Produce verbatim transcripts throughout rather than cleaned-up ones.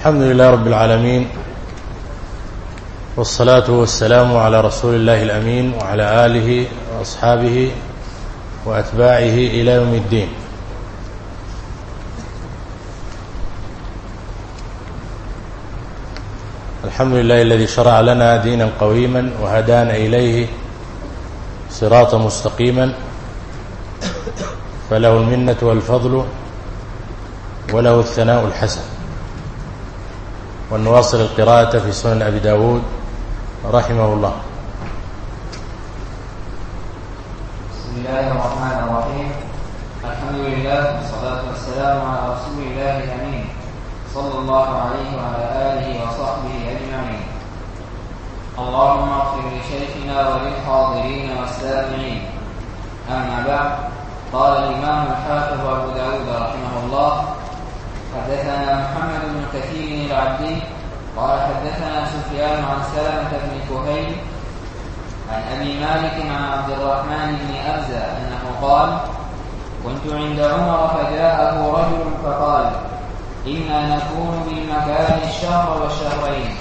الحمد لله رب العالمين، والصلاة والسلام على رسول الله الأمين وعلى آله وأصحابه وأتباعه إلى يوم الدين. الحمد لله الذي شرع لنا دينا قويما وهدانا إليه صراطا مستقيما، فله المنة والفضل وله الثناء الحسن. ونواصل القراءة في سنن أبي داود رحمه الله. بسم الله الرحمن الرحيم. الحمد لله والصلاة والسلام على رسول الله الأمين صلى الله عليه وعلى آله وصحبه أجمعين. اللهم اغفر لشيخنا وللحاضرين والسامعين. أما بعد، قال الإمام الحافظ أبو داود رحمه الله: حدثنا محمد بن كثير العبدي قال حدثنا سفيان عن سلمة بن كهيل عن أبي مالك عن عبد الرحمن بن أبزة أنه قال: كنت عند عمر فجاءه رجل فقال: إنا نكون بالمكان الشهر والشهرين.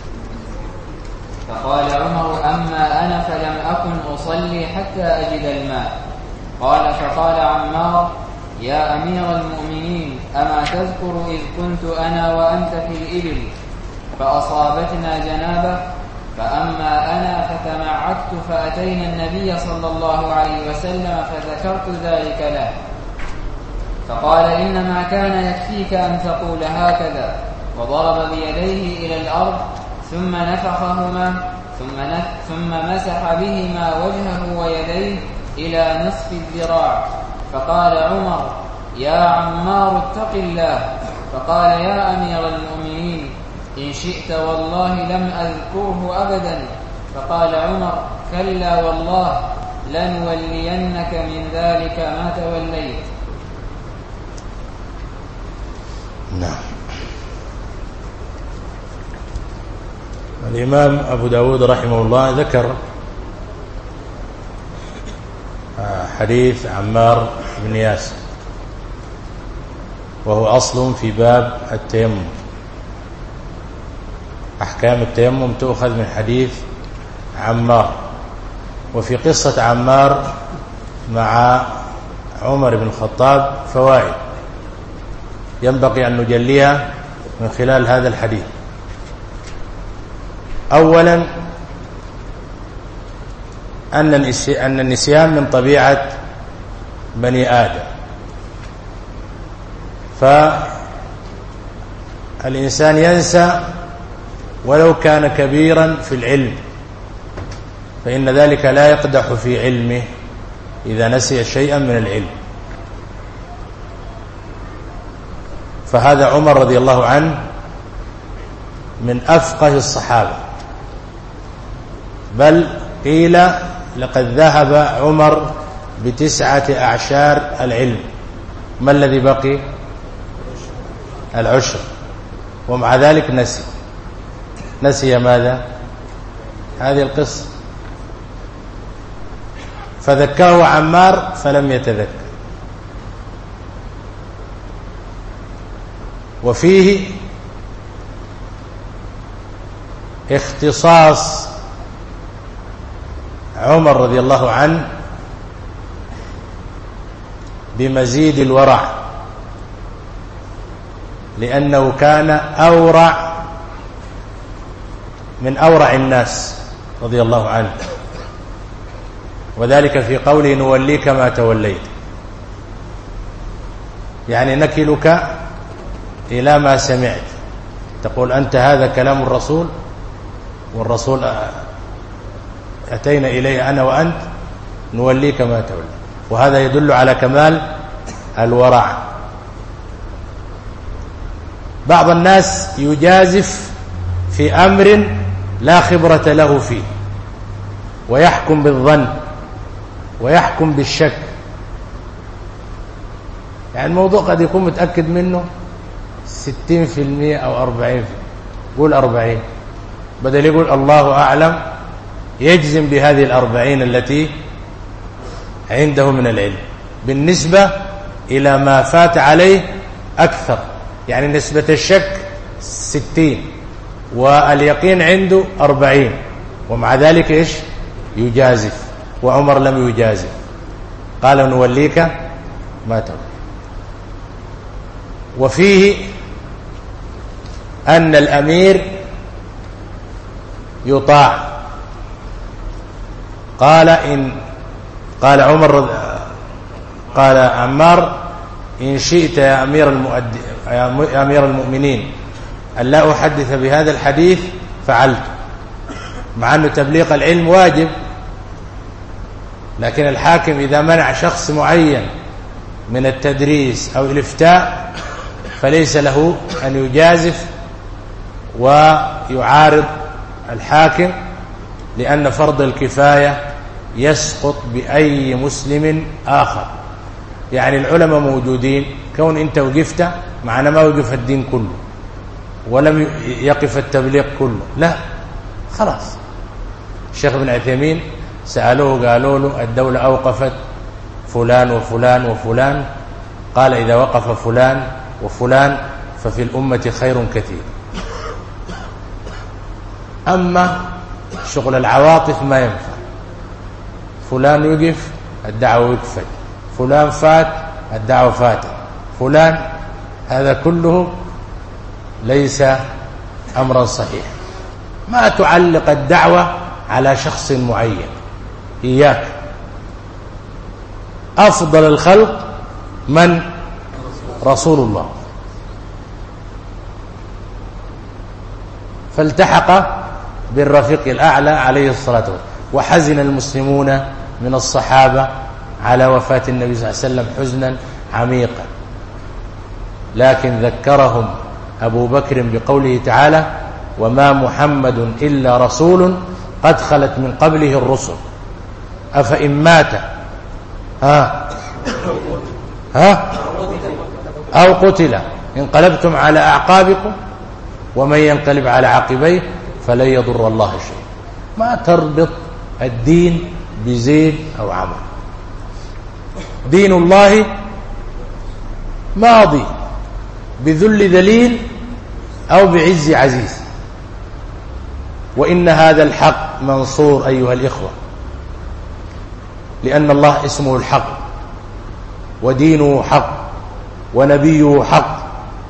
فقال عمر: أما أنا فلم أكن أصلي حتى أجد الماء. قال: فقال عمار: يا أمير المؤمنين، أما تذكر إذ كنت أنا وأنت في الإبل فأصابتنا جنابة؟ فأما أنا فتمعكت فأتينا النبي صلى الله عليه وسلم فذكرت ذلك له، فقال: إنما كان يكفيك أن تقول هكذا، وضرب بيديه إلى الأرض ثم نفخهما ثم, نف ثم مسح بهما وجهه ويديه إلى نصف الذراع. فقال عمر: يا عمار اتق الله. فقال: يا أمير المؤمنين، إن شئت والله لم أذكره أبدا. فقال عمر: كلا والله لنولينك من ذلك ما توليت. نعم. الإمام أبو داود رحمه الله ذكر حديث عمار بن ياسر، وهو أصل في باب التيمم. أحكام التيمم تؤخذ من حديث عمار. وفي قصة عمار مع عمر بن الخطاب فوائد ينبغي أن نجليها من خلال هذا الحديث. أولا، أن النسيان من طبيعة بني آدم، فالإنسان ينسى ولو كان كبيرا في العلم، فإن ذلك لا يقدح في علمه إذا نسي شيئا من العلم. فهذا عمر رضي الله عنه من أفقه الصحابة، بل قيل لقد ذهب عمر بتسعة أعشار العلم. ما الذي بقي؟ العشر. ومع ذلك نسي نسي ماذا؟ هذه القصة. فذكره عمار فلم يتذكر. وفيه اختصاص عمر رضي الله عنه بمزيد الورع، لأنه كان أورع من أورع الناس رضي الله عنه، وذلك في قوله: نوليك ما توليت، يعني نكلك إلى ما سمعت. تقول أنت هذا كلام الرسول، والرسول أتينا إليه أنا وأنت، نوليك ما تولي. وهذا يدل على كمال الورع. بعض الناس يجازف في أمر لا خبرة له فيه، ويحكم بالظن ويحكم بالشك. يعني الموضوع قد يكون متأكد منه ستين في المئة أو أربعين في المئة، قول أربعين، بدل يقول الله أعلم يجزم بهذه الأربعين التي عنده من العلم بالنسبة إلى ما فات عليه أكثر. يعني نسبة الشك ستين واليقين عنده أربعين، ومع ذلك إيش يجازف، وعمر لم يجازف، قال نوليك ما تولي. وفيه أن الأمير يطاع. قال إن قال عمر قال عمار إن شئت يا أمير المؤد يا أمير المؤمنين أن لا أحدث بهذا الحديث فعلت، مع أن تبليغ العلم واجب، لكن الحاكم إذا منع شخص معين من التدريس أو الإفتاء فليس له أن يجازف ويعارض الحاكم، لأن فرض الكفاية يسقط بأي مسلم آخر. يعني العلماء موجودين، كون أنت وقفت معنا ما وقف الدين كله ولم يقف التبليغ كله، لا خلاص. الشيخ ابن عثيمين سألوه قالوا له الدولة أوقفت فلان وفلان وفلان، قال إذا وقف فلان وفلان ففي الأمة خير كثير. أما شغل العواطف ما ينفع، فلان يقف الدعوة وقفت، فلان فات الدعوة فاتت، فلان، هذا كله ليس أمرا صحيح. ما تعلق الدعوة على شخص معين، إياك. أفضل الخلق من؟ رسول الله. فالتحق بالرفيق الأعلى عليه الصلاة والسلام. وحزن المسلمون من الصحابة على وفاة النبي صلى الله عليه وسلم حزنا عميقا، لكن ذكرهم أبو بكر بقوله تعالى وما محمد إلا رسول قد خلت من قبله الرسل أفإن مات ها ها أو قتل انقلبتم على أعقابكم ومن ينقلب على عقبيه فلن يضر الله شيئا. ما تربط الدين بزيد أو عمر. دين الله ماضي بذل ذليل أو بعز عزيز، وإن هذا الحق منصور أيها الإخوة، لأن الله اسمه الحق ودينه حق ونبيه حق.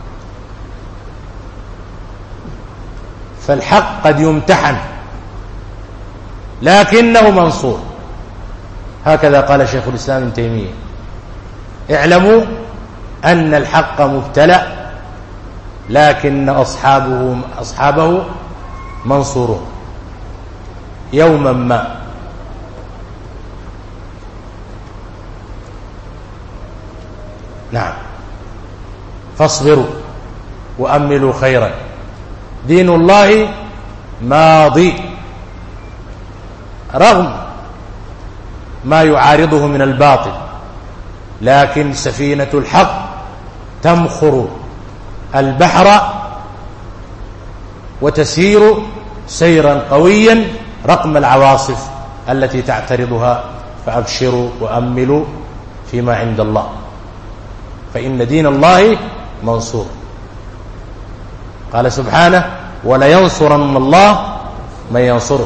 فالحق قد يمتحن لكنه منصور، هكذا قال شيخ الإسلام ابن تيمية اعلموا أن الحق مبتلى لكن أصحابه, أصحابه منصورون يوما ما. نعم، فاصبروا وأملوا خيرا. دين الله ماضي رغم ما يعارضه من الباطل، لكن سفينة الحق تمخر البحر وتسير سيرا قويا رغم العواصف التي تعترضها. فأبشروا وأملوا فيما عند الله، فإن دين الله منصور. قال سبحانه ولينصرن الله من ينصره.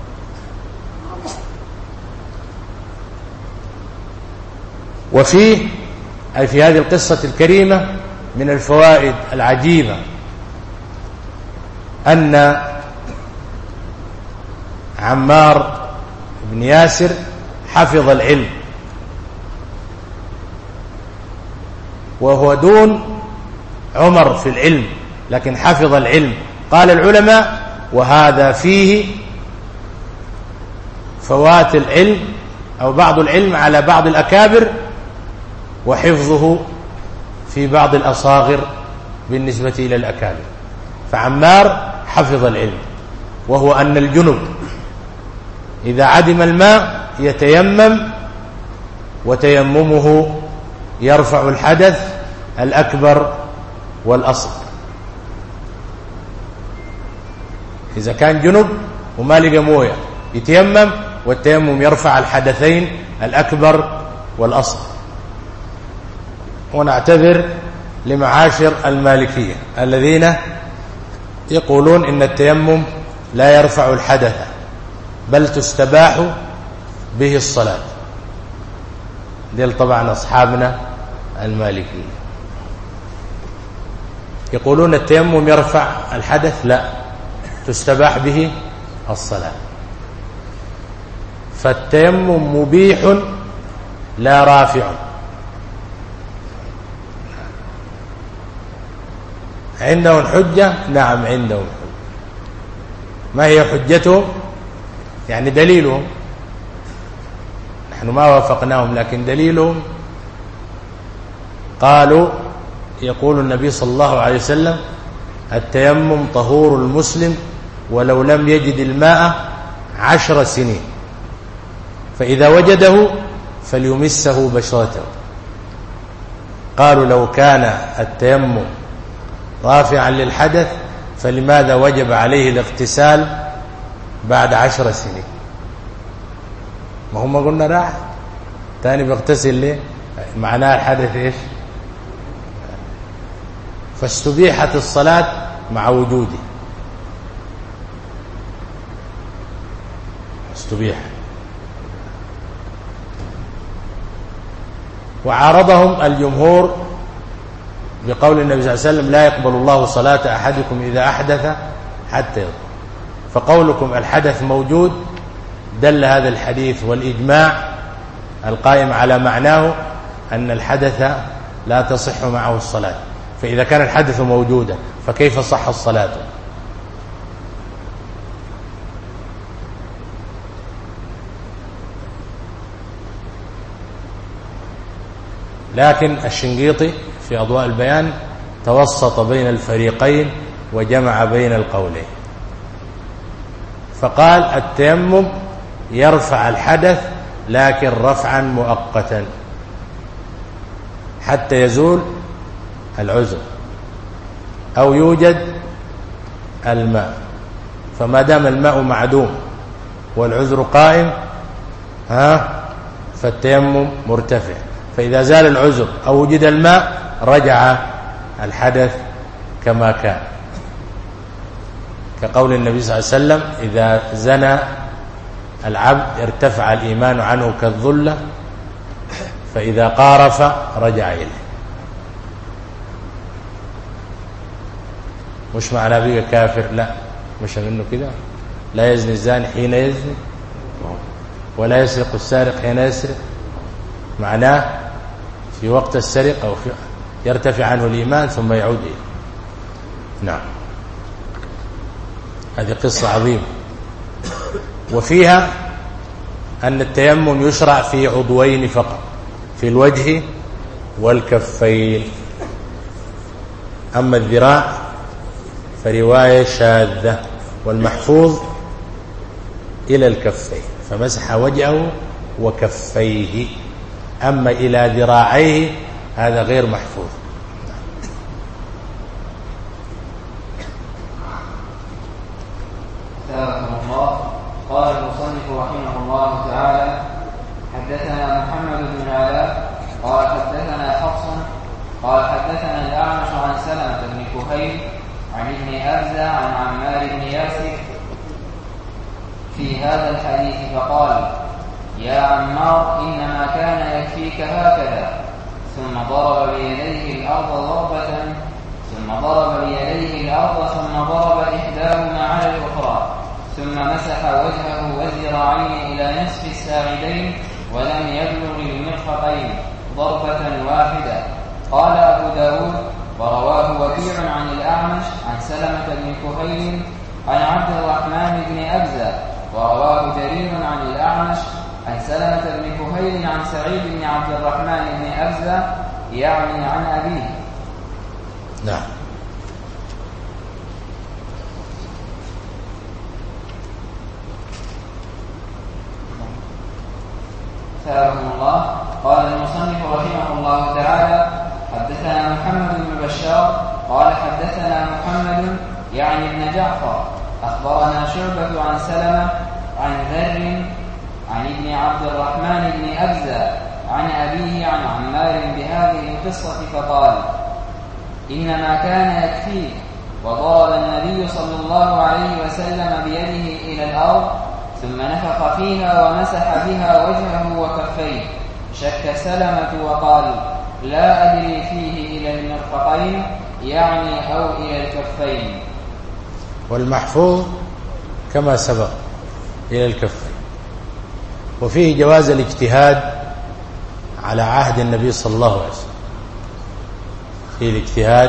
وفيه أي في هذه القصة الكريمة من الفوائد العجيبة أن عمار بن ياسر حفظ العلم وهو دون عمر في العلم، لكن حفظ العلم. قال العلماء وهذا فيه فوات العلم أو بعض العلم على بعض الأكابر وحفظه في بعض الأصاغر بالنسبة إلى الأكابر. فعمار حفظ العلم، وهو أن الجنب إذا عدم الماء يتيمم، وتيممه يرفع الحدث الأكبر والأصغر. إذا كان جنب وما لقى مويه يتيمم، والتيمم يرفع الحدثين الأكبر والأصغر. ونعتذر لمعاشر المالكية الذين يقولون إن التيمم لا يرفع الحدث بل تستباح به الصلاة. ديل طبعا أصحابنا المالكية يقولون التيمم يرفع الحدث، لا، تستباح به الصلاة. فالتيمم مبيح لا رافع. عندهم حجة؟ نعم عندهم حجة. ما هي حجتهم؟ يعني دليلهم، نحن ما وافقناهم لكن دليلهم قالوا يقول النبي صلى الله عليه وسلم التيمم طهور المسلم ولو لم يجد الماء عشر سنين، فإذا وجده فليمسه بشرته. قالوا لو كان التيمم رافعا للحدث فلماذا وجب عليه الاغتسال بعد عشر سنين؟ ما هم قلنا راح تاني بيغتسل ليه؟ معناه الحدث ايش؟ فاستبيحت الصلاة مع وجوده، استبيح. وعارضهم الجمهور بقول النبي صلى الله عليه وسلم لا يقبل الله صلاة أحدكم إذا أحدث حتى يطهر. فقولكم الحدث موجود دل هذا الحديث والإجماع القائم على معناه أن الحدث لا تصح معه الصلاة. فإذا كان الحدث موجودا فكيف صح الصلاة؟ لكن الشنقيطي في أضواء البيان توسط بين الفريقين وجمع بين القولين، فقال التيمم يرفع الحدث لكن رفعا مؤقتا حتى يزول العذر أو يوجد الماء. فما دام الماء معدوم والعذر قائم ها فالتيمم مرتفع. فإذا زال العذر أو وجد الماء رجع الحدث كما كان، كقول النبي صلى الله عليه وسلم إذا زنى العبد ارتفع الإيمان عنه كالظلة فإذا قارف رجع إليه. مش معناه بيقى كافر، لا، مش منه كده. لا يزني الزاني حين يزني ولا يسرق السارق حين يسرق، معناه في وقت السرقة أو في يرتفع عنه الإيمان ثم يعود إليه. نعم، هذه قصة عظيمة. وفيها أن التيمم يشرع في عضوين فقط، في الوجه والكفين. أما الذراع فرواية شاذة، والمحفوظ إلى الكفين، فمسح وجهه وكفيه. أما إلى ذراعيه هذا غير محفوظ. قال المصنف رحمه الله تعالى حدثنا محمد بن علاء قال حدثنا حفص قال حدثنا الأعمش عن سلمة بن كهيل عن ابن أبزة عن عمار بن ياسر في هذا الحديث فقال يا عمار إنما كان يكفيك هكذا، ثم ضرب بيديه الأرض ضربة ثم ضرب بيديه الأرض ثم ضرب إحداهما على الأخرى ثم مسح وجهه والذراعين إلى نصف الساعدين ولم يبلغ المرفقين ضربة واحدة. قال أبو داود ورواه وكيع عن الأعمش عن سلمة بن كهيل عن عبد الرحمن بن أبزة، ورواه جرير عن الأعمش عن سلمة بن كهيل عن سعيد بن عبد الرحمن بن أبزة يعني عن أبيه. نعم. ثابهم الله. قال المصنف رحمه الله تعالى حدثنا محمد بن بشار قال حدثنا محمد يعني ابن جعفر أخبرنا شعبة عن سلمة عن ذر عن ابن عبد الرحمن بن أبزة عن أبيه عن عمار بهذه القصة فقال إنما كان يكفيك وضرب النبي صلى الله عليه وسلم بيده إلى الأرض ثم نفخ فيها ومسح بها وجهه وكفيه. شك سلمة وقال: لا أدري فيه إلى المرفقين يعني أو إلى الكفين. والمحفوظ كما سبق إلى الكفين. وفيه جواز الاجتهاد على عهد النبي صلى الله عليه وسلم، فيه الاجتهاد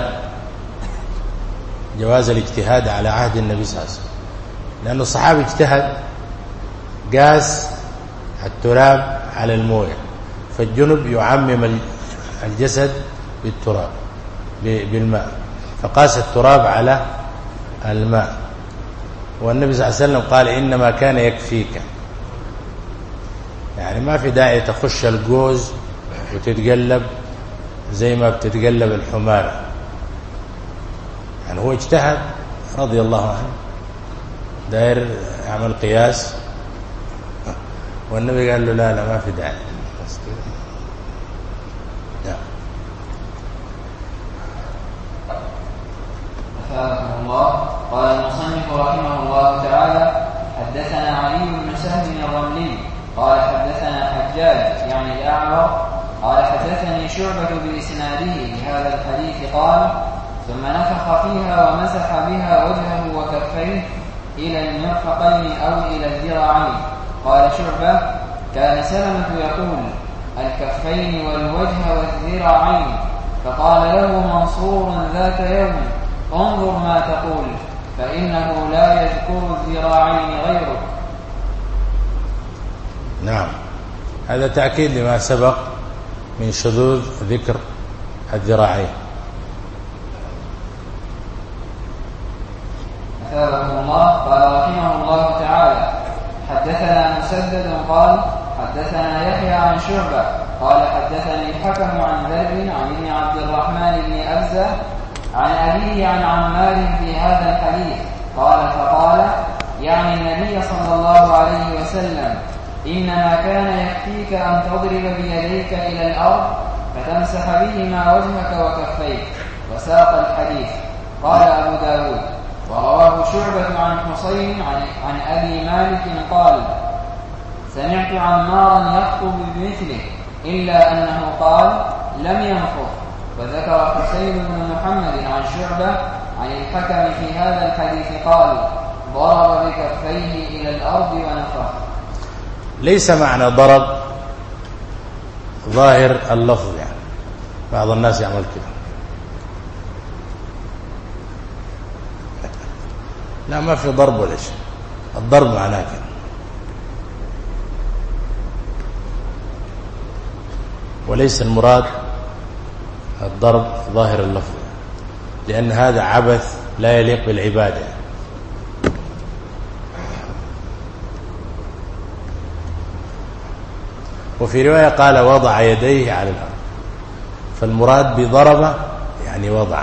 جواز الاجتهاد على عهد النبي صلى الله عليه وسلم، لأن الصحابي اجتهد قاس التراب على المويه، فالجنب يعمم الجسد بالتراب بالماء، فقاس التراب على الماء. والنبي صلى الله عليه وسلم قال: إنما كان يكفيك، يعني ما في داعي تخش الجوز وتتقلب زي ما بتتقلب الحمارة. يعني هو اجتهد رضي الله عنه، داير يعمل قياس، والنبي قال له: لا لا ما في داعي. أفادكم الله. قال المصنف رحمه الله تعالى: حدثنا علي بن سهل الرملي قال حدثنا حجاج يعني الأعور قال حدثني شعبة بإسناده لهذا الحديث قال: ثم نفخ فيها ومسح بها وجهه وكفيه إلى المرفقين أو إلى الذراعين. قال شعبة: كان سلمة يقول: الكفين والوجه والذراعين. فقال له منصور ذات يوم: انظر ما تقول، فإنه لا يذكر الذراعين غيرك. نعم، هذا تأكيد لما سبق من شذوذ ذكر الذراعين. أثابكم الله. قال رحمه الله تعالى: حدثنا مسدد قال حدثنا يحيى عن شعبة قال حدثني الحكم عن ذر عن ابن عبد الرحمن بن أبزة عن أبيه عن عمار في هذا الحديث قال: فقال يعني النبي صلى الله عليه وسلم: إنما كان يكفيك أن تضرب بيديك إلى الأرض فتمسح بهما وجهك وكفيك. وساق الحديث. قال أبو داود: ورواه شعبة عن حسين عن, عن أبي مالك قال: سمعت عمارا يخطب بمثله إلا أنه قال: لم ينفخ. وذكر حسين بن محمد عن شعبة عن الحكم في هذا الحديث قال: ضرب بكفيه إلى الأرض ونفخ. ليس معنى ضرب ظاهر اللفظ، يعني بعض الناس يعمل كده. لا، ما في ضرب ولا شيء. الضرب معناه كده، وليس المراد الضرب ظاهر اللفظ، لأن هذا عبث لا يليق بالعبادة. وفي رواية قال: وضع يديه على الأرض، فالمراد بضرب يعني وضع.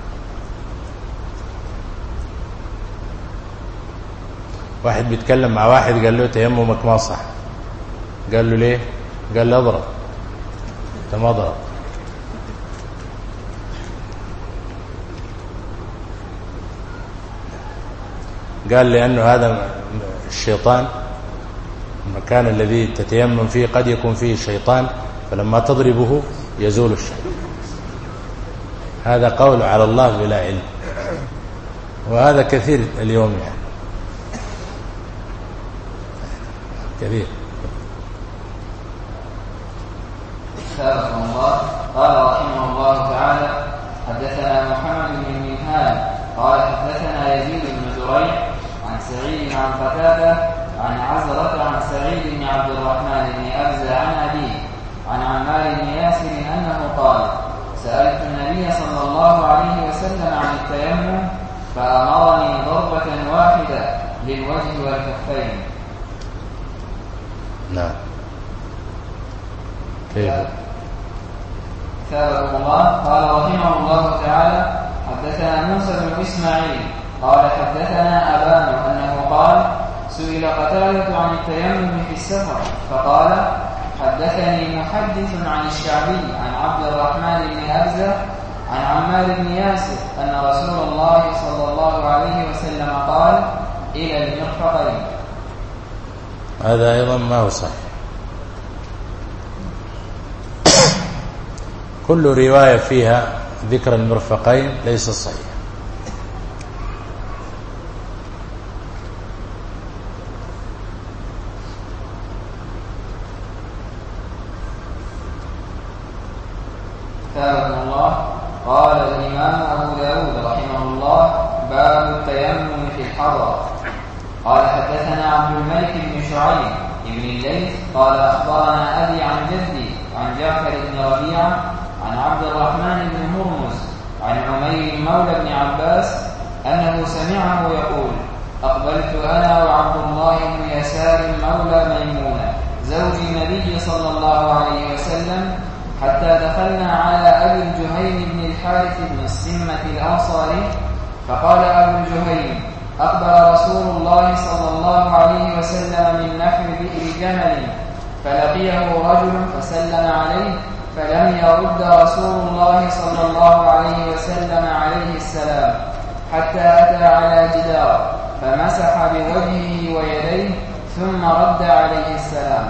واحد بيتكلم مع واحد قال له: تيممك ما صح. قال له: ليه؟ قال له: اضرب. انت ما ضرب. قال: لأنه هذا الشيطان، المكان الذي تتيمم فيه قد يكون فيه الشيطان، فلما تضربه يزول الشيطان. هذا قول على الله بلا علم، وهذا كثير اليوم، يعني كثير. أثابكم الله. قال رحمه الله تعالى: حدثنا محمد بن منهال قال حدثنا يزيد بن زريع عن سعيد عن قتادة عن عزرة عن سعيد بن عبد الرحمن بن أبزة عن أبيه عن عمار بن ياسر أنه قال: سألت النبي صلى الله عليه وسلم عن التيمم فأمرني ضربة واحدة للوجه والكفين. نعم. كيف؟ ثابت الله. قال رحمه الله تعالى: حدثنا موسى بن إسماعيل قال حدثنا أبان أنه قال: سئل قتادة عن التيمم في السفر فقال: حدثني محدث عن الشعبي عن عبد الرحمن بن أبزة عن عمار بن ياسر أن رسول الله صلى الله عليه وسلم قال إلى المرفقين. هذا أيضا ما هو صحيح. كل رواية فيها ذكر المرفقين ليس صحيح. كتابه الله. قال الإمام أبو داود رحمه الله: باب التيمم في الحضر. قال حدثنا عبد الملك بن شعيب بن الليث قال أخبرنا أبي عن جدي عن جعفر بن ربيعة عن عبد الرحمن بن هرمز عن عمير مولى بن عباس أنه سمعه يقول: أقبلت أنا وعبد الله بن يسار مولى ميمونة زوج النبي صلى الله عليه وسلم حتى دخلنا على أبي الجهيم بن الحارث بن السمة الأنصاري، فقال أبو الجهيم: أقبل رسول الله صلى الله عليه وسلم من نحو بئر جمل، فلقيه رجل فسلم عليه، فلم يرد رسول الله صلى الله عليه وسلم عليه السلام حتى أتى على جدار فمسح بوجهه ويديه ثم رد عليه السلام.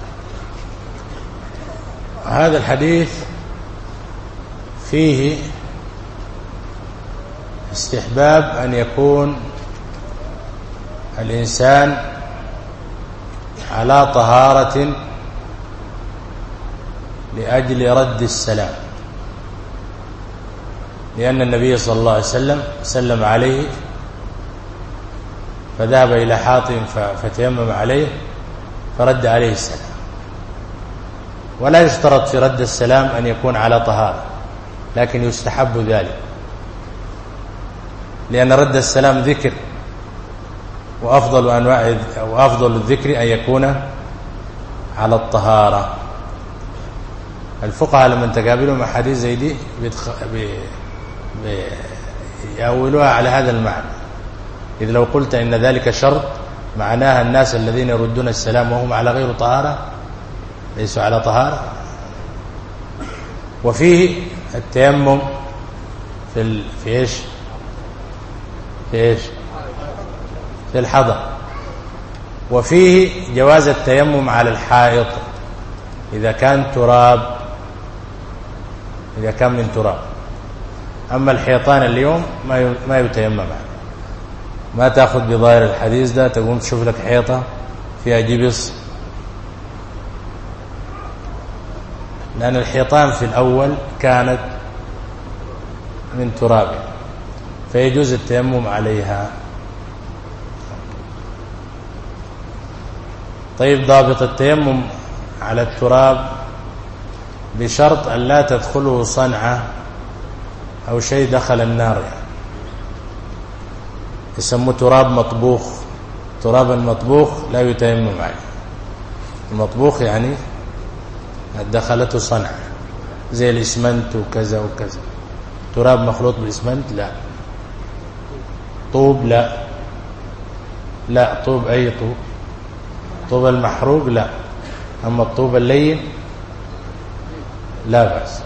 هذا الحديث فيه استحباب أن يكون الإنسان على طهارة لأجل رد السلام، لأن النبي صلى الله عليه وسلم سلم عليه فذهب إلى حاطب فتيمم عليه فرد عليه السلام. ولا يشترط في رد السلام أن يكون على طهارة، لكن يستحب ذلك، لأن رد السلام ذكر، وأفضل أنواع وأفضل الذكر أن يكون على الطهارة. الفقهاء لما تقابلهم أحاديث زي دي يأولوها على هذا المعنى. إذ لو قلت إن ذلك شرط معناها الناس الذين يردون السلام وهم على غير طهارة ليسوا على طهارة. وفيه التيمم في ال... في ايش في ايش في الحضر، وفيه جواز التيمم على الحائط إذا كان تراب إذا كان من تراب. أما الحيطان اليوم ما ما يتيمم عليه. ما تأخذ بظاهر الحديث ده تقوم تشوف لك حيطة فيها جبس، لأن الحيطان في الأول كانت من تراب فيجوز التيمم عليها. طيب، ضابط التيمم على التراب بشرط أن لا تدخله صنعة أو شيء دخل النار، يعني يسموه تراب مطبوخ. تراب المطبوخ لا يتيمم عليه. المطبوخ يعني دخلته صنعة زي الإسمنت وكذا وكذا. تراب مخلوط بالإسمنت لا. طوب لا لا طوب أي طوب. طوب المحروق لا. أما الطوب اللين لا بأس.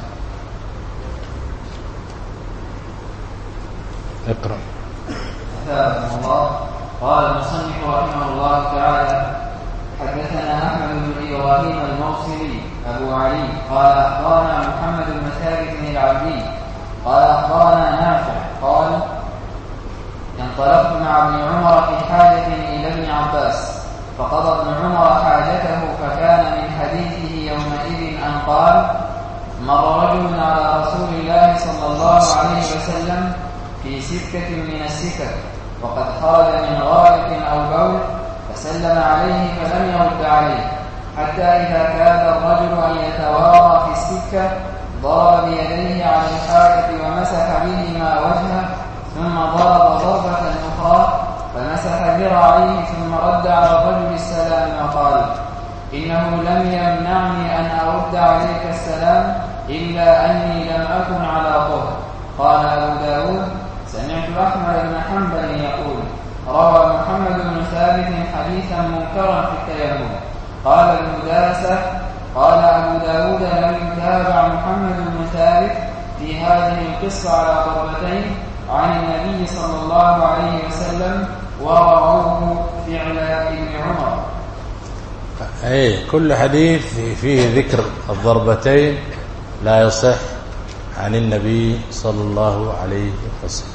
اقرأ. أثابكم الله. قال المصنف رحمه الله تعالى: حدثنا أحمد بن إبراهيم الموصلي أبو علي قال أخبرنا محمد بن ثابت العبدي قال أخبرنا نافع قال: انطلقت مع ابن عمر في حاجة إلى ابن عباس، فقضى ابن عمر حاجته، فكان من حديثه يومئذ أن قال: مر رجل على رسول الله صلى الله عليه وسلم في سكة من السكك وقد خرج من غائط أو بول، فسلم عليه فلم يرد عليه، حتى إذا كاد الرجل أن يتوارى في السكة ضرب بيديه على الحائط ومسح بهما وجهه، ثم ضرب ضربة أخرى فمسح ذراعيه، ثم رد على الرجل السلام وقال: إنه لم يمنعني أن أرد عليك السلام إلا أني لم أكن على طهر. قال أبو داود: سمعت أحمد بن حنبل يقول: روى محمد بن ثابت حديثا منكرا في التيمم. قال ابن داسة: قال أبو داود: لم يتابع محمد بن ثابت في هذه القصة على ضربتين عن النبي صلى الله عليه وسلم ورووه فعل ابن عمر. أي كل حديث فيه ذكر الضربتين لا يصح عن النبي صلى الله عليه وسلم.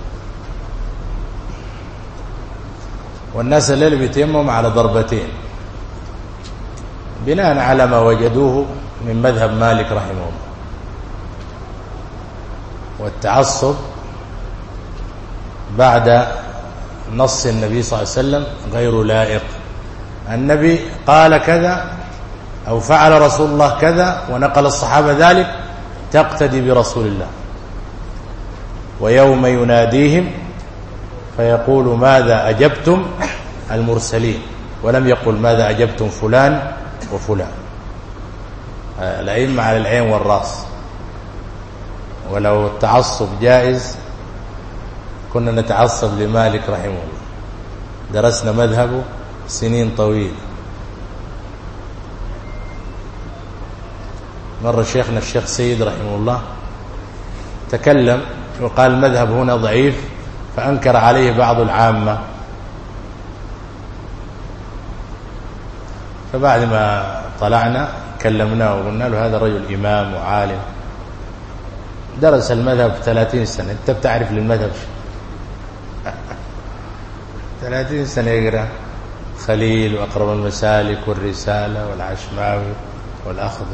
والناس اللي بيتيمم على ضربتين بناء على ما وجدوه من مذهب مالك رحمه الله، والتعصب بعد نص النبي صلى الله عليه وسلم غير لائق. النبي قال كذا أو فعل رسول الله كذا ونقل الصحابة ذلك، تقتدي برسول الله. ويوم يناديهم فيقول ماذا أجبتم المرسلين، ولم يقل ماذا أجبتم فلان وفلان. الأئمة على العين والرأس، ولو التعصب جائز كنا نتعصب لمالك رحمه الله، درسنا مذهبه سنين طويلة. مرة شيخنا الشيخ سيد رحمه الله تكلم وقال المذهب هنا ضعيف، فأنكر عليه بعض العامة. فبعد ما طلعنا كلمناه وقلنا له هذا رجل إمام وعالم درس المذهب ثلاثين سنة، أنت بتعرف للمذهب ثلاثين سنة يقرأ خليل وأقرب المسالك والرسالة والعشماوي والأخضر.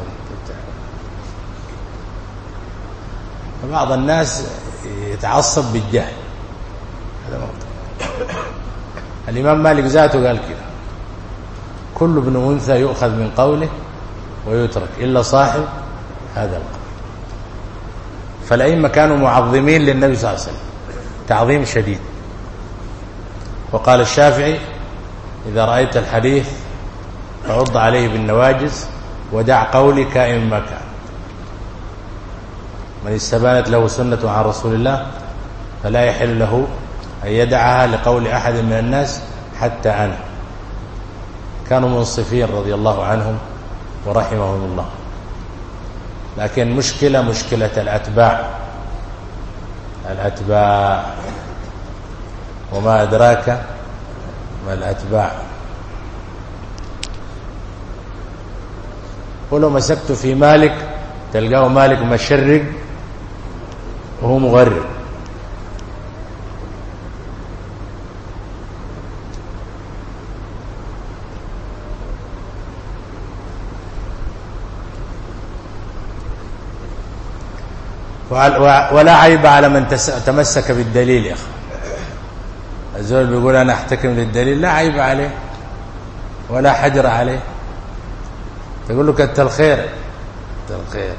فبعض الناس يتعصب بالجهل، هذا موضوع. الإمام مالك ذاته قال كده: كل ابن أنثى يؤخذ من قوله ويترك إلا صاحب هذا القول. فالأئمة كانوا معظمين للنبي صلى الله عليه وسلم تعظيم شديد. وقال الشافعي: إذا رأيت الحديث فعض عليه بالنواجز ودع قولي كائن ما كان. من استبانت له سنة عن رسول الله فلا يحل له أن يدعها لقول أحد من الناس حتى أنا. كانوا منصفين رضي الله عنهم ورحمهم الله. لكن مشكلة مشكلة الأتباع الأتباع وما أدراك ما الأتباع. ولو مسكت في مالك تلقاه مالك مشرق وهو مغرب. ولا عيب على من تمسك بالدليل يا أخي. الزول بيقول أنا أحتكم للدليل، لا عيب عليه ولا حجر عليه. تقول له كتر الخير كتر الخير.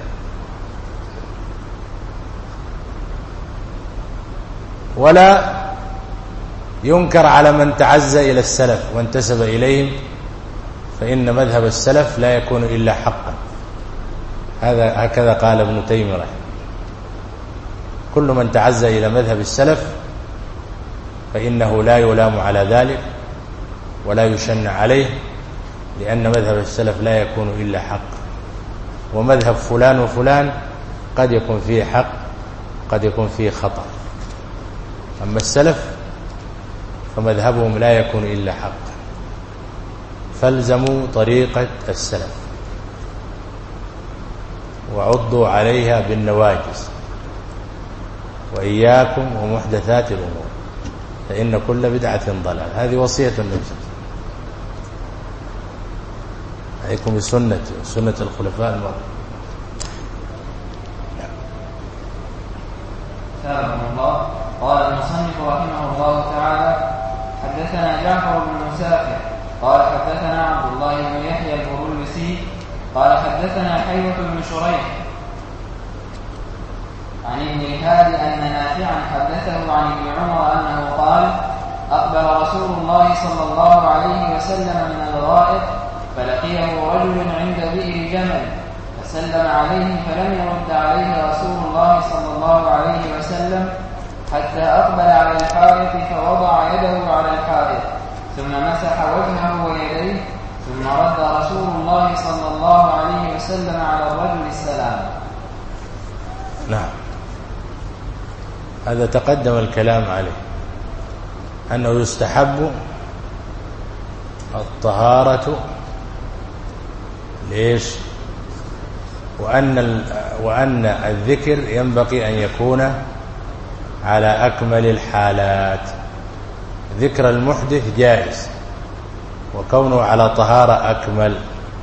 ولا ينكر على من تعزى إلى السلف وانتسب إليهم، فإن مذهب السلف لا يكون إلا حقا. هذا هكذا قال ابن تيمية رحمه. كل من تعزى إلى مذهب السلف فإنه لا يلام على ذلك ولا يشن عليه، لأن مذهب السلف لا يكون إلا حق. ومذهب فلان وفلان قد يكون فيه حق قد يكون فيه خطأ. أما السلف فمذهبهم لا يكون إلا حق. فالزموا طريقة السلف وعضوا عليها بالنواجز، وإياكم ومحدثات الأمور فإن كل بدعة ضلال. هذه وصية النبي صلى الله عليه وسلم. عليكم بسنة سنة الخلفاء المرضى. سلام الله. قال المصنف رحمه الله تعالى: حدثنا جعفر بن مسافر قال حدثنا عبد الله بن يحيى البرلسي قال حدثنا حيوة بن شريح عن ابن الهادي أن نافعا حدثه عن ابن عمر أنه قال: أقبل رسول الله صلى الله عليه وسلم من الغائط فلقيه رجل عند بئر جمل فسلم عليه فلم يرد عليه رسول الله صلى الله عليه وسلم حتى أقبل على الحائط فوضع يده على الحائط ثم مسح وجهه ويديه ثم رد رسول الله صلى الله عليه وسلم على الرجل السلام. نعم. هذا تقدم الكلام عليه أنه يستحب الطهارة ليش؟ وأن وأن الذكر ينبغي أن يكون على أكمل الحالات. ذكر المحدث جائز وكونه على طهارة أكمل.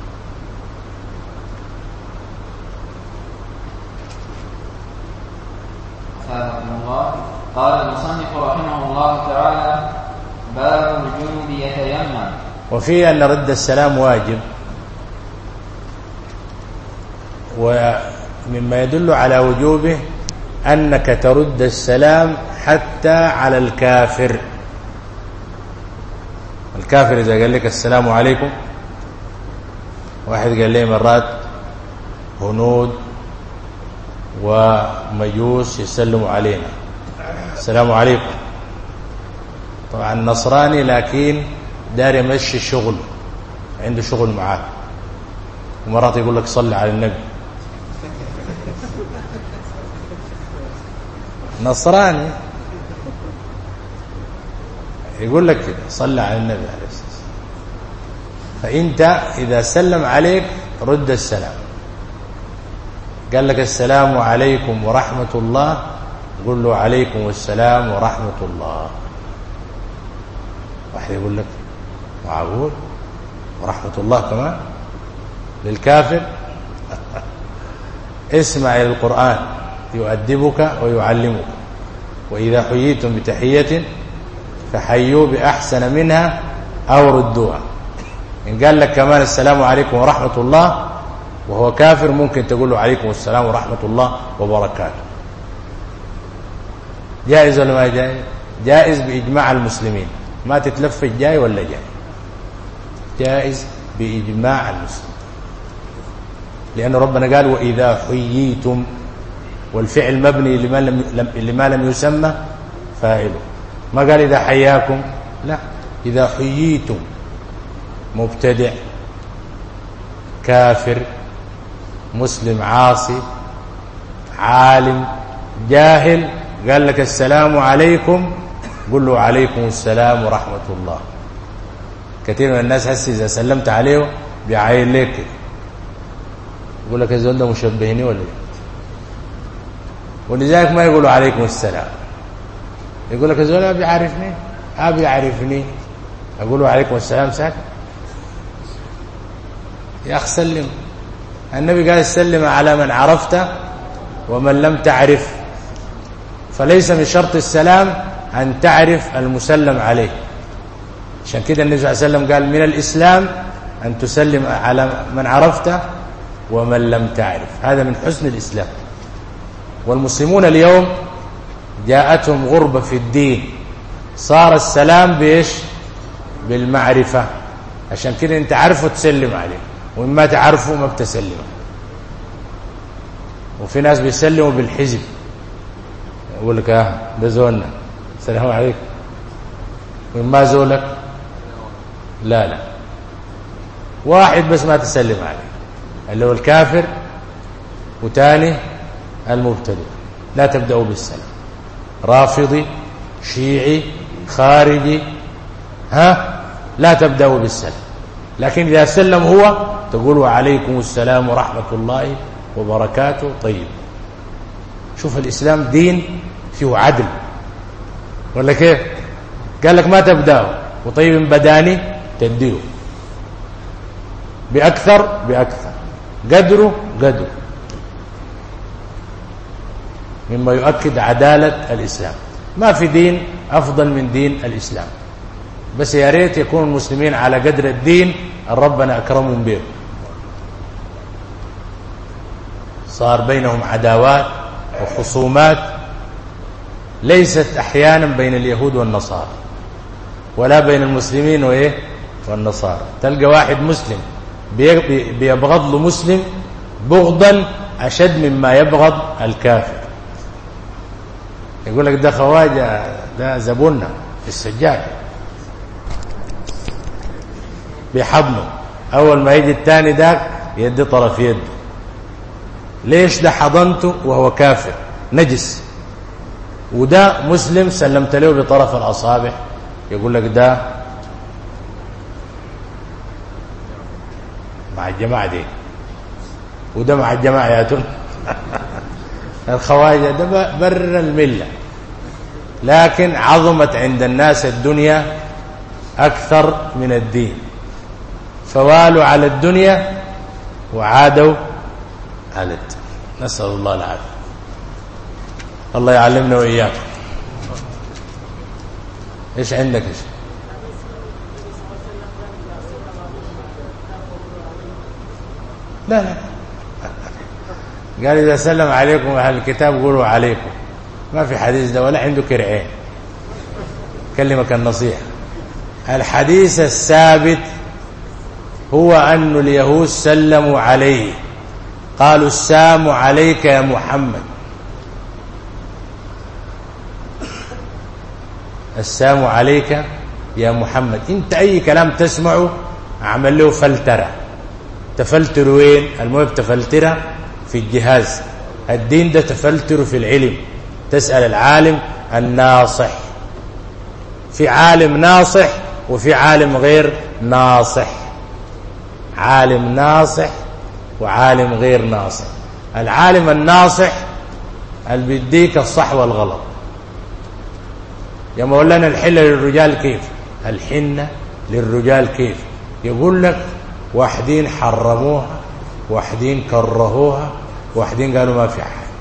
قال المصنف رحمه الله تعالى: باب الجنوب يتيمم. وفيه أن رد السلام واجب، ومما يدل على وجوبه أنك ترد السلام حتى على الكافر. الكافر إذا قال لك السلام عليكم، واحد قال لي مرات هنود ومجوس يسلموا علينا السلام عليكم، طبعا نصراني لكن دار يمشي الشغل، عنده شغل معاك، ومرات يقول لك صلي على النبي. نصراني يقول لك كده صلي على النبي عليه الصلاة والسلام. فأنت إذا سلم عليك رد السلام. قال لك السلام عليكم ورحمة الله، قل له عليكم السلام ورحمة الله. واحد يقول لك معقول ورحمة الله كمان للكافر؟ اسمع إلى القرآن يؤدبك ويعلمك، وإذا حييتم بتحية فحيوا بأحسن منها أو ردوها. إن قال لك كمان السلام عليكم ورحمة الله وهو كافر، ممكن تقول له عليكم السلام ورحمة الله وبركاته. جائز ولا ما جائز؟ جائز بإجماع المسلمين، ما تتلفت جاي ولا جاي، جائز بإجماع المسلمين، لأن ربنا قال وإذا حييتم، والفعل مبني لما لم, لما لم يسمى فاعله، ما قال إذا حياكم، لا، إذا حييتم. مبتدع، كافر، مسلم عاصي، عالم، جاهل، قال لك السلام عليكم، قل له عليكم السلام ورحمة الله. كثير من الناس هسه إذا سلمت عليه بيعاين لك، يقول لك الزول ده مشبهني ولا ايه؟ ولذلك ما يقولوا عليكم السلام، يقول لك الزول أبي يعرفني أبي يعرفني أقول له عليكم السلام ساكت. يا أخي سلم، النبي قال سلم على من عرفت ومن لم تعرف، فليس من شرط السلام أن تعرف المسلم عليه. عشان كده النبي صلى الله عليه وسلم قال من الإسلام أن تسلم على من عرفت ومن لم تعرف، هذا من حسن الإسلام. والمسلمون اليوم جاءتهم غربة في الدين، صار السلام بإيش؟ بالمعرفة. عشان كده انت عارفه تسلم عليه، وإما تعرفه ما بتسلم. وفي ناس بيسلموا بالحزب، يقول لك اه ده زولنا السلام عليكم، وإما زولك لا لا، واحد بس ما تسلم عليه اللي هو الكافر، وتاني المبتدئ. لا تبدأوا بالسلام، رافضي، شيعي، خارجي، ها لا تبدأوا بالسلام. لكن إذا سلم هو تقولوا عليكم السلام ورحمة الله وبركاته. طيب، شوف الإسلام دين فيه عدل ولا كيف؟ قال لك ما تبدأوا، وطيب بداني تديه بأكثر بأكثر، قدره قدره، مما يؤكد عدالة الإسلام. ما في دين أفضل من دين الإسلام، بس يا ريت يكون المسلمين على قدر الدين ربنا أكرمهم به. صار بينهم عداوات وخصومات ليست أحيانا بين اليهود والنصارى، ولا بين المسلمين وإيه والنصارى. تلقى واحد مسلم بيبغض له مسلم بغضا أشد مما يبغض الكافر. يقول لك ده خواجة، ده زبوننا في السجاد، بيحضنه. أول ما يجي الثاني ده يدي طرف يده. ليش؟ ده حضنته وهو كافر نجس، وده مسلم سلمت له بطرف الأصابع يقول لك ده مع الجماعة دي وده مع الجماعة ياتون الخواجة ده بر الملة، لكن عظمت عند الناس الدنيا أكثر من الدين، فوالوا على الدنيا وعادوا على الدين. نسأل الله العافية. الله يعلمنا وإياكم. إيش عندك إيش؟ لا لا قال إذا سلم عليكم أهل الكتاب قولوا عليكم، ما في حديث ده ولا عنده كرعين. كلمك النصيحة. الحديث الثابت هو أن اليهود سلموا عليه قالوا السلام عليك يا محمد، السلام عليك يا محمد. انت اي كلام تسمعه اعمل له فلترة. تفلتر وين؟ المهم تفلتره في الجهاز. الدين ده تفلتره في العلم، تسأل العالم الناصح. في عالم ناصح وفي عالم غير ناصح، عالم ناصح وعالم غير ناصح. العالم الناصح اللي بيديك الصح والغلط. يا مولانا الحلة للرجال كيف؟ الحنة للرجال كيف؟ يقول لك واحدين حرموها واحدين كرهوها واحدين قالوا ما في حاجة.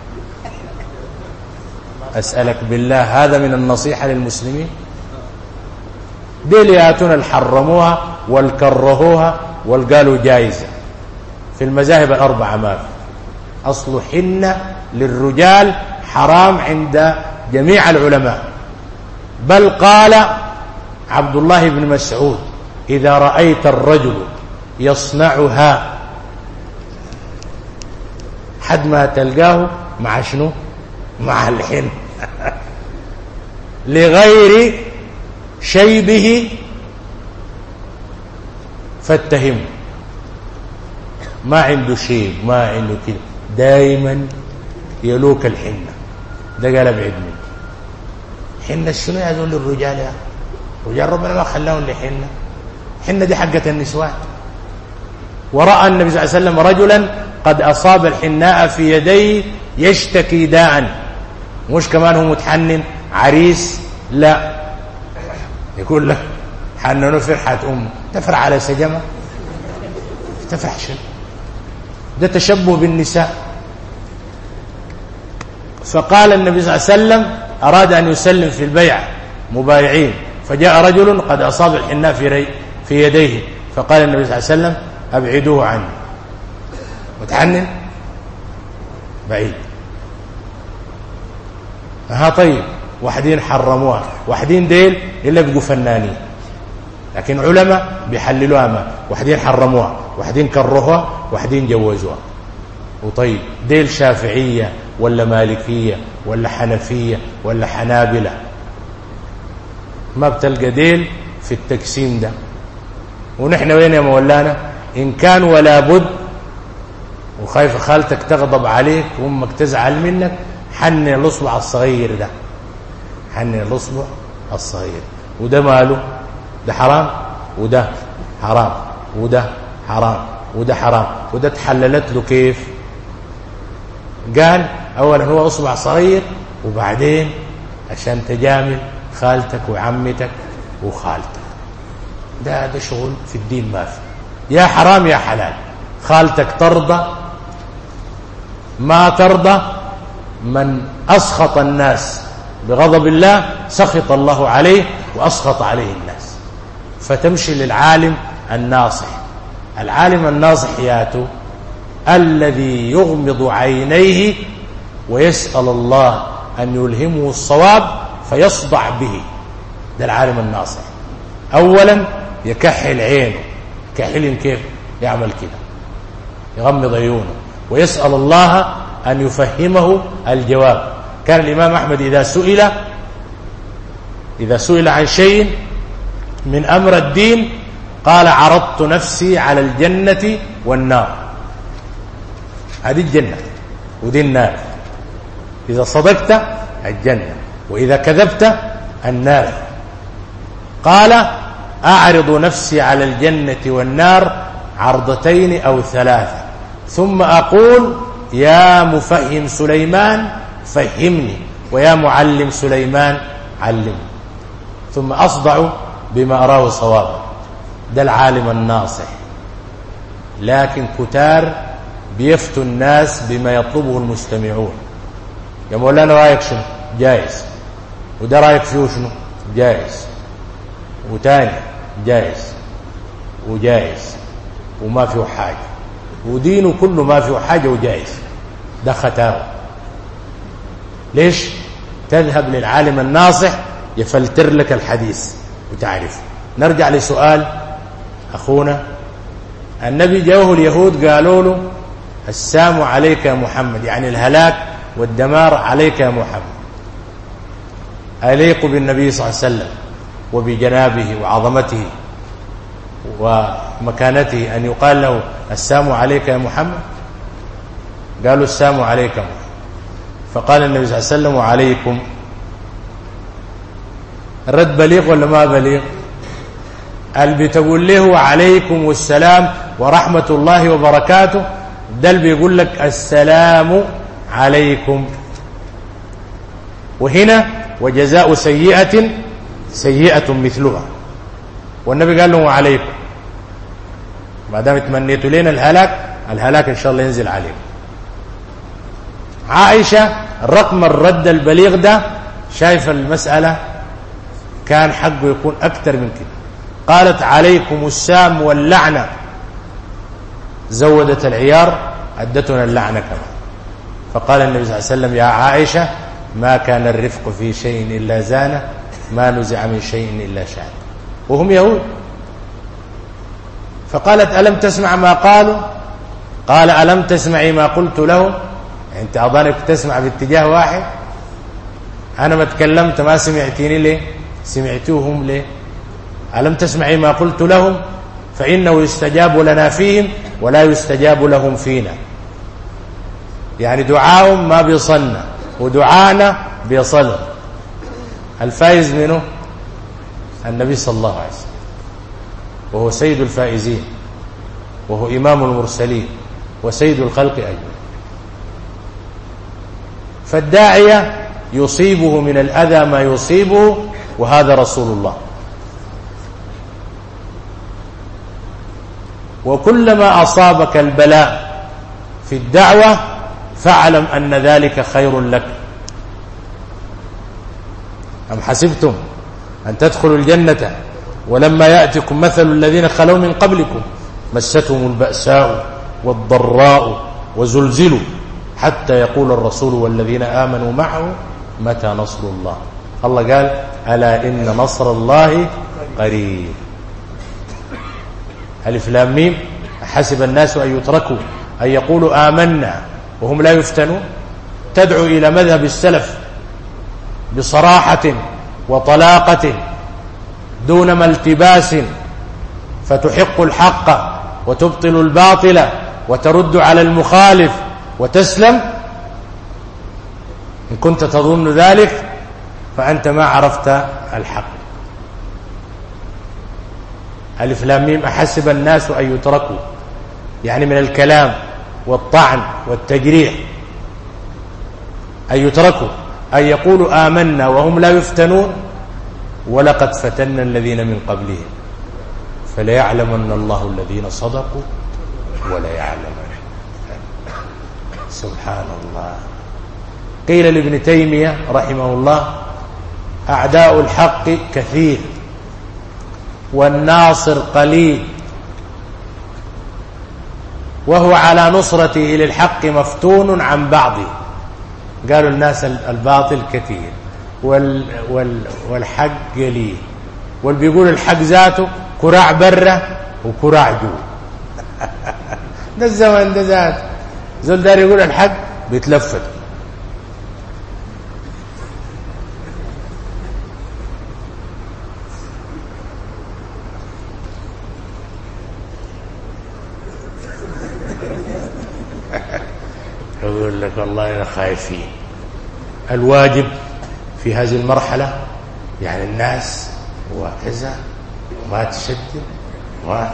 أسألك بالله هذا من النصيحة للمسلمين؟ ديل ياتون الحرموها والكرهوها والقالوا جائزة. في المذاهب الأربعة ما في. أصل حنة للرجال حرام عند جميع العلماء، بل قال عبد الله بن مسعود إذا رأيت الرجل يصنعها حد ما تلقاه مع شنو؟ مع الحن لغير شيبه فاتهمه. ما عنده شيب، ما عنده كده، دائما يلوك الحنة. ده قال ابعد منه. حنة شنو يا ذول الرجال؟ يا رجال ربنا ما خلاهم لحنة. حنة دي حقة النسوان. ورأى النبي صلى الله عليه وسلم رجلا قد أصاب الحناء في يديه يشتكي داء. مش كمان هو متحنن عريس، لا، يقول لك حننوا فرحة أمه. تفرح على سجمة؟ تفرح شنو؟ ده تشبه بالنساء. فقال النبي صلى الله عليه وسلم أراد أن يسلم في البيع مبايعين، فجاء رجل قد أصاب الحناء في في يديه، فقال النبي صلى الله عليه وسلم أبعدوه عني. متحنن بعيد. ها طيب، واحدين حرموها، واحدين ديل إلا بقوا فنانين، لكن علماء بيحللوها. ما واحدين حرموها، واحدين كرهوها، واحدين جوزوها. وطيب ديل شافعية ولا مالكية ولا حنفية ولا حنابلة؟ ما بتلقى ديل في التقسيم ده. ونحن وين يا مولانا؟ إن كان ولا بد وخايف خالتك تغضب عليك وامك تزعل منك، حنن الاصبع الصغير ده، حنن الاصبع الصغير. وده ماله؟ ده حرام وده حرام وده حرام وده حرام. وده تحللت له كيف؟ قال اولا هو اصبع صغير، وبعدين عشان تجامل خالتك وعمتك وخالتك. ده ده شغل في الدين ما في. يا حرام يا حلال. خالتك ترضى ما ترضى، من أسخط الناس بغضب الله سخط الله عليه وأسخط عليه الناس. فتمشي للعالم الناصح. العالم الناصح ياتو الذي يغمض عينيه ويسأل الله أن يلهمه الصواب فيصدع به. ده العالم الناصح. أولا يكحل عينه. كحل كيف؟ يعمل كده، يغمض عيونه ويسأل الله أن يفهمه الجواب. كان الإمام أحمد إذا سئل إذا سئل عن شيء من أمر الدين قال عرضت نفسي على الجنة والنار. هذه الجنة ودي النار. إذا صدقت الجنة، وإذا كذبت النار. قال أعرض نفسي على الجنة والنار عرضتين أو ثلاثة ثم أقول يا مفهم سليمان فهمني ويا معلم سليمان علمني، ثم أصدع بما أراه صوابا. ده العالم الناصح. لكن كتار بيفتوا الناس بما يطلبه المستمعون. يا مولانا رأيك شنو؟ جائز. وده رأيك فيه شنو؟ جائز. وتاني جائز وجائز وما فيه حاجة، ودينه كله ما فيه حاجة وجائز. ده ختاوى. ليش؟ تذهب للعالم الناصح يفلتر لك الحديث وتعرف. نرجع لسؤال أخونا. النبي جاءه اليهود قالوا له السام عليك يا محمد، يعني الهلاك والدمار عليك يا محمد. أليق بالنبي صلى الله عليه وسلم وبجنابه وعظمته ومكانته أن يقال له السام عليك يا محمد؟ قالوا السام عليك يا محمد. فقال النبي صلى الله عليه وسلم وعليكم. الرد بليغ ولا ما بليغ؟ اللي بتقول له وعليكم والسلام ورحمة الله وبركاته، ده اللي بيقول لك السلام عليكم. وهنا وجزاء سيئة سيئة مثلها، والنبي قال لهم وعليكم. ما دام تمنيتوا لنا الهلاك، الهلاك إن شاء الله ينزل عليكم. عائشة رقم الرد البليغ ده شايف المسألة كان حقه يكون أكثر من كده. قالت عليكم السام واللعنة، زودت العيار، أدتنا اللعنة كمان. فقال النبي صلى الله عليه وسلم يا عائشة ما كان الرفق في شيء إلا زانه، ما نزع من شيء إلا شان. وهم يهود. فقالت ألم تسمع ما قالوا؟ قال ألم تسمعي ما قلت لهم؟ انت أظنك تسمع باتجاه واحد. أنا ما تكلمت ما سمعتيني ليه؟ سمعتوهم ليه؟ ألم تسمعي ما قلت لهم؟ فإنه يستجاب لنا فيهم ولا يستجاب لهم فينا. يعني دعاهم ما بيصلنا ودعانا بيصلنا. الفائز منه النبي صلى الله عليه وسلم، وهو سيد الفائزين وهو إمام المرسلين وسيد الخلق أجمعين. فالداعية يصيبه من الأذى ما يصيبه، وهذا رسول الله. وكلما أصابك البلاء في الدعوة فاعلم أن ذلك خير لك. أم حسبتم أن تدخلوا الجنة ولما يأتكم مثل الذين خلوا من قبلكم مستهم البأساء والضراء وزلزلوا حتى يقول الرسول والذين آمنوا معه متى نصر الله. الله قال ألا إن نصر الله قريب. ألف لام ميم. حسب الناس أن يتركوا أن يقولوا آمنا وهم لا يفتنون. تدعو إلى مذهب السلف بصراحة وطلاقة دون ما التباس، فتحق الحق وتبطل الباطل وترد على المخالف وتسلم. إن كنت تظن ذلك فأنت ما عرفت الحق. ألف لام ميم. أحسب الناس أن يتركوا، يعني من الكلام والطعن والتجريح، أن يتركوا أن يقولوا آمنا وهم لا يفتنون ولقد فتنا الذين من قبلهم فليعلمن الله الذين صدقوا وليعلمن. سبحان الله. قيل لابن تيمية رحمه الله أعداء الحق كثير والناصر قليل، وهو على نصرته للحق مفتون عن بعضه. قالوا الناس الباطل كثير وال وال والحق قليل، واللي بيقول الحق ذاته كراع برة وكراع جوا. ده الزمن ده ذاته. زول دار يقول الحق بيتلفت. يقول لك والله أنا خايفين. الواجب في هذه المرحلة يعني الناس وكذا وما تشدد وما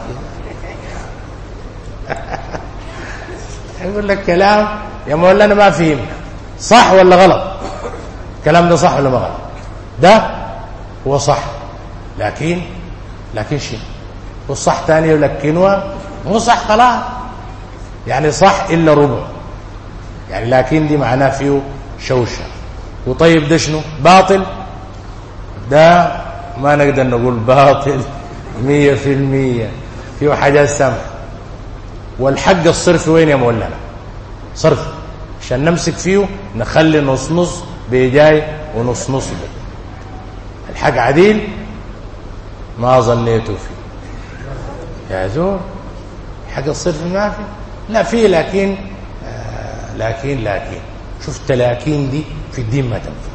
يقول لك كلام يا مولانا ما فهمنا صح ولا غلط؟ الكلام ده صح ولا ما غلط؟ ده هو صح، لكن لكن شيء والصح تاني يلكنوا مو صح خلاص، يعني صح إلا ربع، يعني لكن دي معناه فيه شوشة. وطيب ده شنو؟ باطل، ده ما نقدر نقول باطل مية في المية، فيه حاجات سمح. والحق الصرف وين يا مولانا؟ صرف عشان نمسك فيه نخلي نص نص بيجاي ونص نص بي. الحق عديل ما ظنيته فيه يا زول. حق الصرف ما في، لا فيه، لكن آه لكن لكن شفت لكن دي في الدين ما تنفع،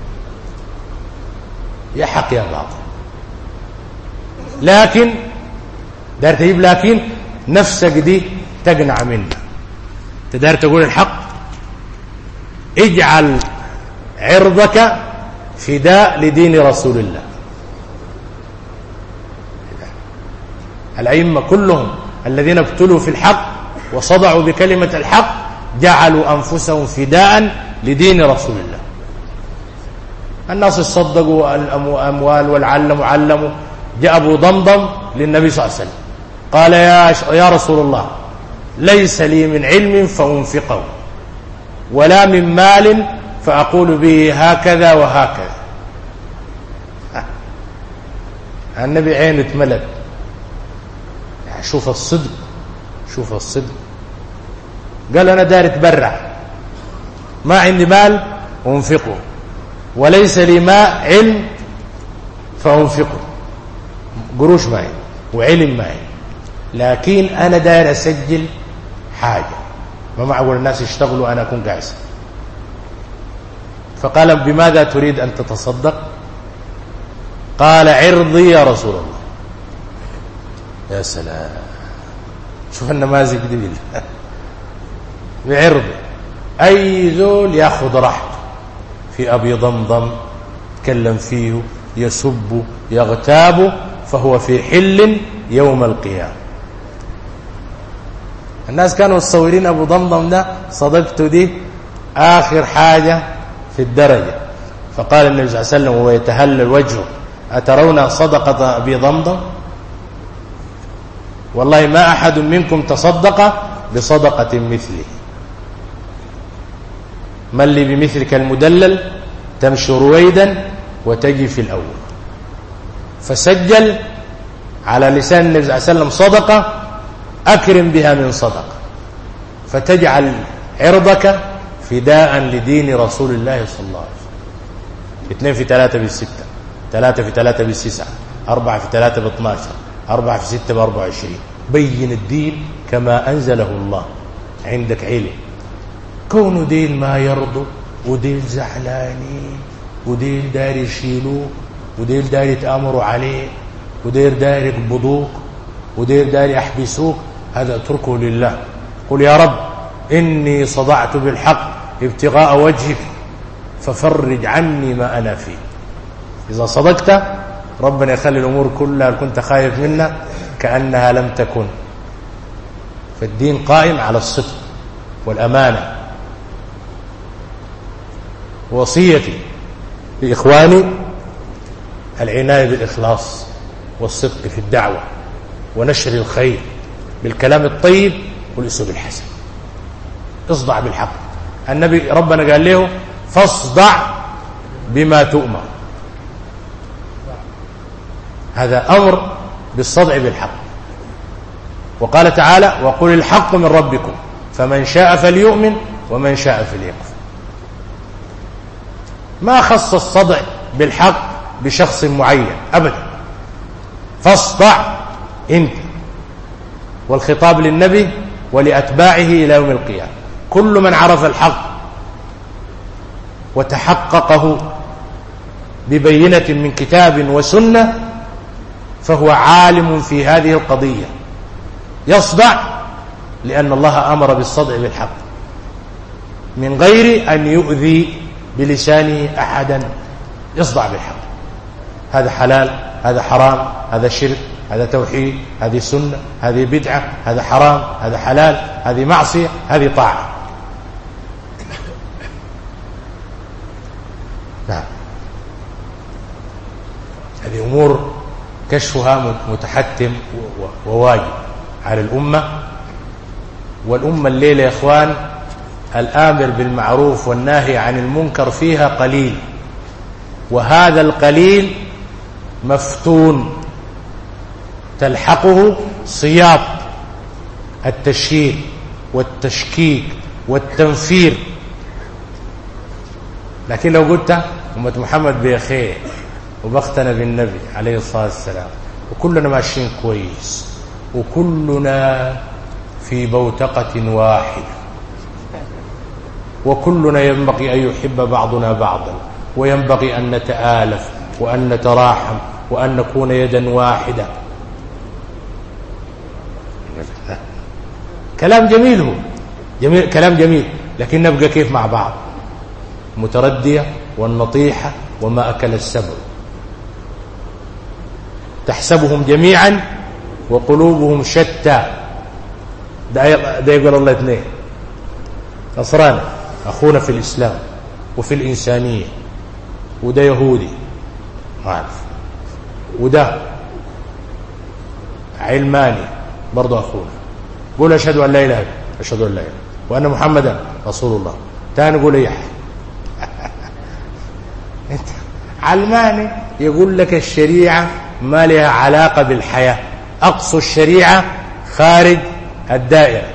يا حق يا باطل. لكن دار تجيب لكن نفسك دي تقنع منها، تدار تقول الحق اجعل عرضك فداء لدين رسول الله. الأئمة كلهم الذين ابتلوا في الحق وصدعوا بكلمة الحق جعلوا أنفسهم فداء لدين رسول الله. الناس صدقوا الأموال والعلموا علموا. جاء أبو ضمضم للنبي صلى الله عليه وسلم قال يا, يا رسول الله ليس لي من علم فأنفقه ولا من مال فأقول به هكذا وهكذا. النبي عينه اتملت. شوف الصدق، شوف الصدق. قال أنا دار اتبرع، ما عندي مال أنفقه، وليس لي ما علم فأنفقه، قروش ما عندي وعلم ما عندي، لكن أنا داير أسجل حاجة، ما معقول الناس يشتغلوا أنا أكون قاعد. فقال بماذا تريد أن تتصدق؟ قال عرضي يا رسول الله. يا سلام، شوف النماذج دي بالله. بعرضي، أي زول يأخذ راحته في أبي ضمضم يتكلم فيه يسب يغتاب فهو في حل يوم القيامة. الناس كانوا متصورين أبو ضمضم ده صدقته دي آخر حاجة في الدرجة. فقال النبي صلى الله عليه وسلم وهو يتهلل وجهه أترون صدقة أبي ضمضم؟ والله ما أحد منكم تصدق بصدقة مثله. من لي بمثلك المدلل تمشي رويدا وتجي في الأول. فسجل على لسان النبي صلى الله عليه وسلم صدقة أكرم بها من صدقة، فتجعل عرضك فداء لدين رسول الله صلى الله عليه وسلم. اثنين في ثلاثة بالستة، ثلاثة في ثلاثة بالتسعة، أربعة في ثلاثة باثناشر، أربعة في ستة بأربعة وعشرين. بين الدين كما أنزله الله. عندك علم كونه دين ما يرضوا ودين زعلانين ودين داير يشيلوك ودين داير يتآمروا عليه ودين داير يقبضوك ودين داير يحبسوك، هذا اتركه لله. قل يا رب إني صدعت بالحق ابتغاء وجهك ففرج عني ما أنا فيه. إذا صدقت ربنا يخلي الأمور كلها اللي كنت خايف منها كأنها لم تكن. فالدين قائم على الصدق والأمانة. وصيتي لإخواني العناية بالإخلاص والصدق في الدعوة ونشر الخير بالكلام الطيب والأسلوب الحسن. اصدع بالحق. النبي ربنا قال له فاصدع بما تؤمر. هذا أمر بالصدع بالحق. وقال تعالى وقل الحق من ربكم فمن شاء فليؤمن ومن شاء فليكفر. ما خص الصدع بالحق بشخص معين أبدا. فاصدع انت. والخطاب للنبي ولأتباعه إلى يوم القيامة. كل من عرف الحق وتحققه ببينة من كتاب وسنة فهو عالم في هذه القضية. يصدع لأن الله أمر بالصدع بالحق من غير أن يؤذي بلسانه أحدا يصدع بالحق، هذا حلال، هذا حرام، هذا شرك، هذا توحيد، هذه سنة، هذه بدعة، هذا حرام، هذا حلال، هذه معصية، هذه طاعة. نعم، هذه أمور كشفها متحتم وواجب على الأمة. والأمة الليلة يا إخوان الآمر بالمعروف والناهي عن المنكر فيها قليل، وهذا القليل مفتون تلحقه صياط التشهير والتشكيك والتنفير. لكن لو قلت أمة محمد بخير وبختنا بالنبي عليه الصلاة والسلام وكلنا ماشيين كويس وكلنا في بوتقة واحدة وكلنا ينبغي أن يحب بعضنا بعضا وينبغي أن نتآلف وأن نتراحم وأن نكون يدا واحدة، كلام جميل، هو جميل، كلام جميل، لكن نبقى كيف مع بعض؟ متردية والنطيحة وما أكل السبع. تحسبهم جميعا وقلوبهم شتى. ده يقول الله اثنين، نصراني أخونا في الإسلام وفي الإنسانية، وده يهودي ما أعرف، وده علماني برضه أخونا. قول أشهد أن لا إله إلا الله، أشهد أن لا إله وأن محمدا رسول الله. تاني قول إيه؟ أنت علماني يقول لك الشريعة ما لها علاقة بالحياة، أقصى الشريعة خارج الدائرة.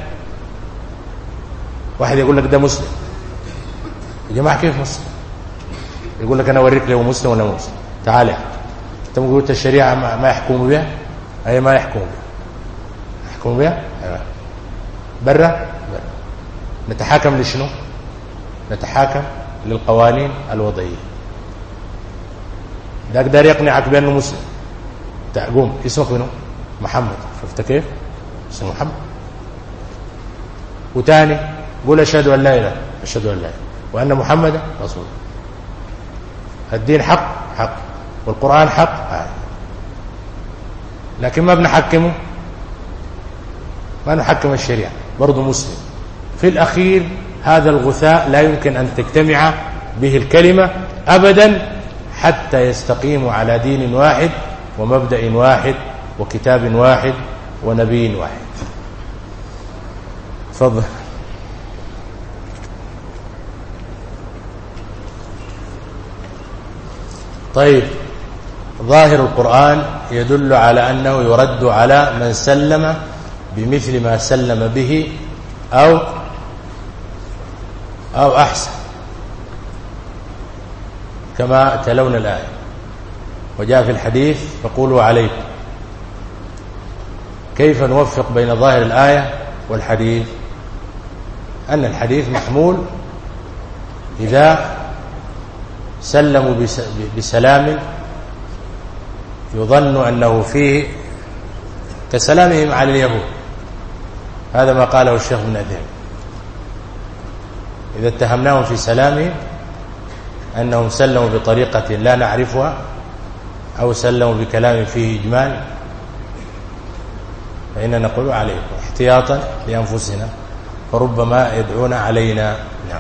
واحد يقول لك ده مسلم، يا جماعة كيف مسلم؟ يقول لك أنا أوريك لو مسلم ولا مسلم. تعال يا أنت قلت الشريعة ما يحكم بها، أي ما يحكم بها، يحكم بها برا برا. نتحاكم لشنو؟ نتحاكم للقوانين الوضعية. ده أقدر يقنعك بأنه مسلم. تقوم اسمك منه محمد، شفت كيف؟ اسمه محمد. وتاني قول أشهد أن لا إله، أشهد أن لا إله وأن محمدا رسول. الدين حق حق والقرآن حق آه. لكن ما بنحكمه، ما نحكم الشريعة، برضو مسلم. في الأخير هذا الغثاء لا يمكن أن تجتمع به الكلمة أبدا حتى يستقيموا على دين واحد ومبدأ واحد وكتاب واحد ونبي واحد. تفضل. طيب، ظاهر القرآن يدل على أنه يرد على من سلم بمثل ما سلم به أو أو أحسن، كما تلون الآية. وجاء في الحديث فقولوا عليكم. كيف نوفق بين ظاهر الآية والحديث؟ أن الحديث محمول إذا سلموا بسلام يظن أنه فيه كسلامهم على اليهود. هذا ما قاله الشيخ ابن عثيمين. إذا اتهمناهم في سلامهم أنهم سلموا بطريقة لا نعرفها أو سلموا بكلام فيه إجمال، فإننا نقول عليكم احتياطا لأنفسنا، فربما يدعون علينا. نعم.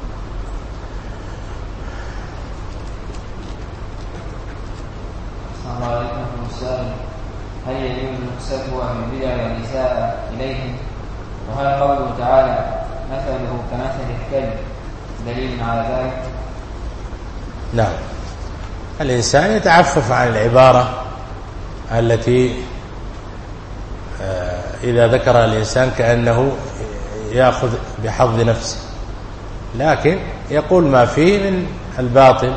السلام عليكم السائل: هل يجوز السفوة من بدع والإساءة إليهم؟ وهل قوله تعالى مثله كمثل الكلب دليل على ذلك؟ نعم، الإنسان يتعفف عن العبارة التي إذا ذكر الإنسان كأنه يأخذ بحظ نفسه، لكن يقول ما فيه من الباطل،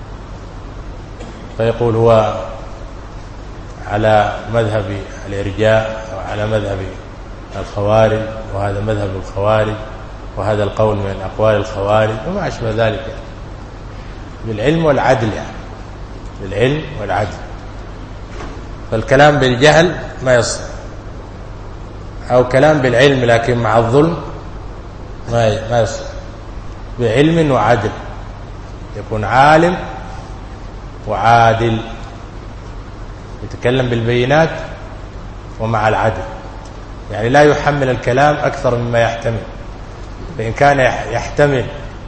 فيقول هو على مذهب الإرجاء وعلى مذهب الخوارج، وهذا مذهب الخوارج، وهذا القول من أقوال الخوارج وما أشبه ذلك، يعني بالعلم والعدل، يعني بالعلم والعدل. فالكلام بالجهل ما يصح، أو كلام بالعلم لكن مع الظلم ما يصح. بعلم وعدل، يكون عالم وعادل، يتكلم بالبينات ومع العدل، يعني لا يحمل الكلام أكثر مما يحتمل. فإن كان يحتمل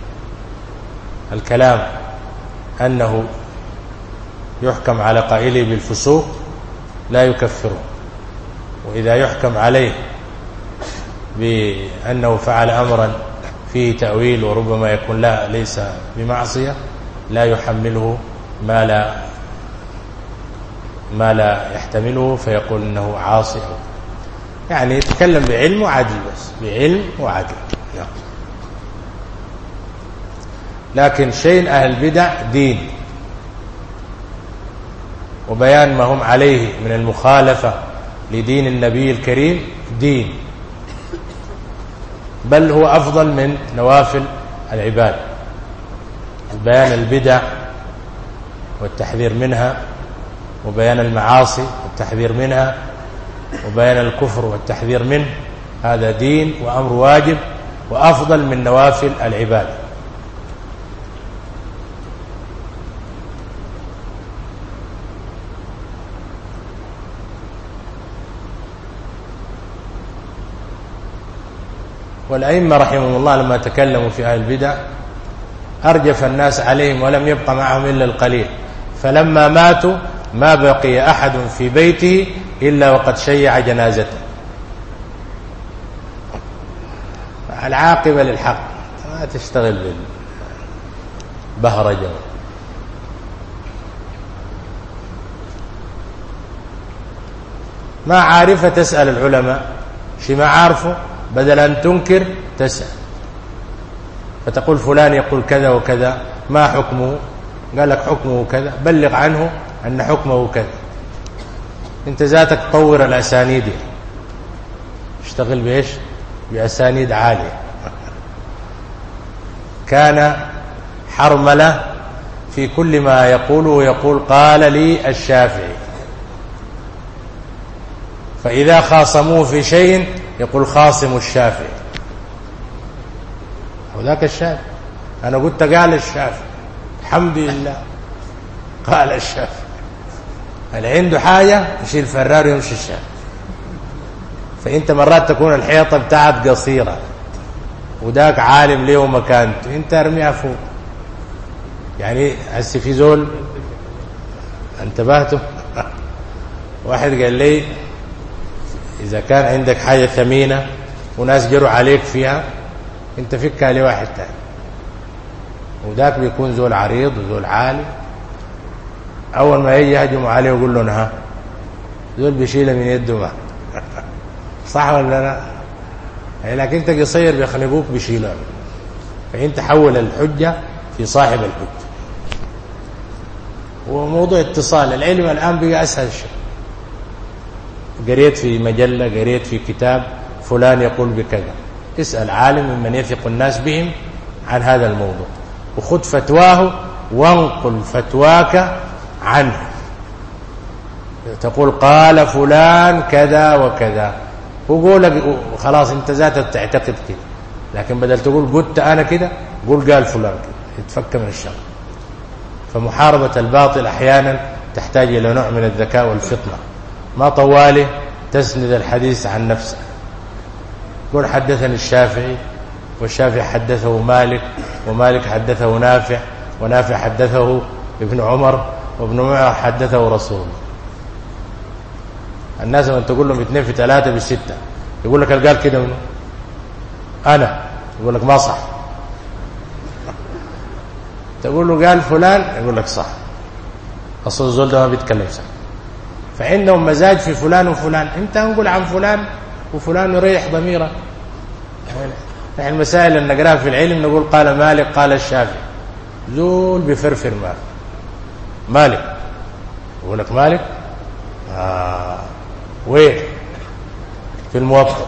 الكلام أنه يحكم على قائله بالفسوق لا يكفره، وإذا يحكم عليه بأنه فعل أمرا فيه تأويل وربما يكون لا ليس بمعصية لا يحمله ما لا ما لا يحتمله فيقول إنه عاصي، يعني يتكلم بعلم وعدل، بس بعلم وعدل. لكن شيء أهل البدع دين، وبيان ما هم عليه من المخالفة لدين النبي الكريم دين، بل هو أفضل من نوافل العباد. بيان البدع والتحذير منها، وبيان المعاصي والتحذير منها، وبيان الكفر والتحذير منه، هذا دين وأمر واجب وأفضل من نوافل العباد. والأئمة رحمهم الله لما تكلموا في أهل البدع أرجف الناس عليهم ولم يبق معهم إلا القليل، فلما ماتوا ما بقي أحد في بيته إلا وقد شيع جنازته. العاقبة للحق، ما تشتغل بالبهرجة. ما عارفة تسأل العلماء، شي ما عارفه بدل أن تنكر تسأل، فتقول فلان يقول كذا وكذا، ما حكمه؟ قال لك حكمه كذا، بلغ عنه أن حكمه كذا. انت ذاتك طور الأسانيد، اشتغل بإيش؟ بأسانيد عالية. كان حرملة في كل ما يقوله يقول قال لي الشافعي، فإذا خاصموه في شيء يقول خاصم الشافعي، وذاك الشافعي. أنا قلت قال الشافعي، الحمد لله قال الشافعي. اللي عنده حاجة يشيل فرار يمشي الشافعي. فأنت مرات تكون الحيطة بتاعت قصيرة وذاك عالم له مكانته، أنت ارميها فوق. يعني هسه في زول انتبهتوا؟ واحد قال لي إذا كان عندك حاجة ثمينة وناس جروا عليك فيها انت فكها لواحد تاني، وذاك بيكون زول عريض وزول عالي، أول ما يجي يهجموا عليه ويقول له نها، زول بيشيله من يده ما صح ولا لا؟ لكن انت قصير بيخنقوك بيشيلوك. فانت حول الحجة في صاحب الحجة. وموضوع اتصال العلم الآن بقى أسهل شيء. قريت في مجلة، قريت في كتاب فلان يقول بكذا، اسأل عالم ممن يثق الناس بهم عن هذا الموضوع، وخذ فتواه وانقل فتواك عنه. تقول قال فلان كذا وكذا، وقول خلاص انت ذاتك تعتقد كده، لكن بدل تقول قلت انا كده قول قال فلان كده، يتفك من الشر. فمحاربة الباطل احيانا تحتاج الى نوع من الذكاء والفطنة، ما طوالي تسند الحديث عن نفسك. قل حدثني الشافعي، والشافعي حدثه مالك، ومالك حدثه نافع، ونافع حدثه ابن عمر، وابن عمر حدثه رسول. الناس لما تقول لهم اثنين في ثلاثة بالستة يقول لك قال كده منه أنا، يقول لك ما صح. تقول له قال فلان يقول لك صح، أصل الزول ده ما بيتكلم صح. فعندهم مزاج في فلان وفلان، انت نقول عن فلان وفلان يريح ضميره. يعني المسائل اللي نقراها في العلم نقول قال مالك قال الشافعي، زول بفرفر مالك مالك يقول لك مالك آه وين في الموطأ.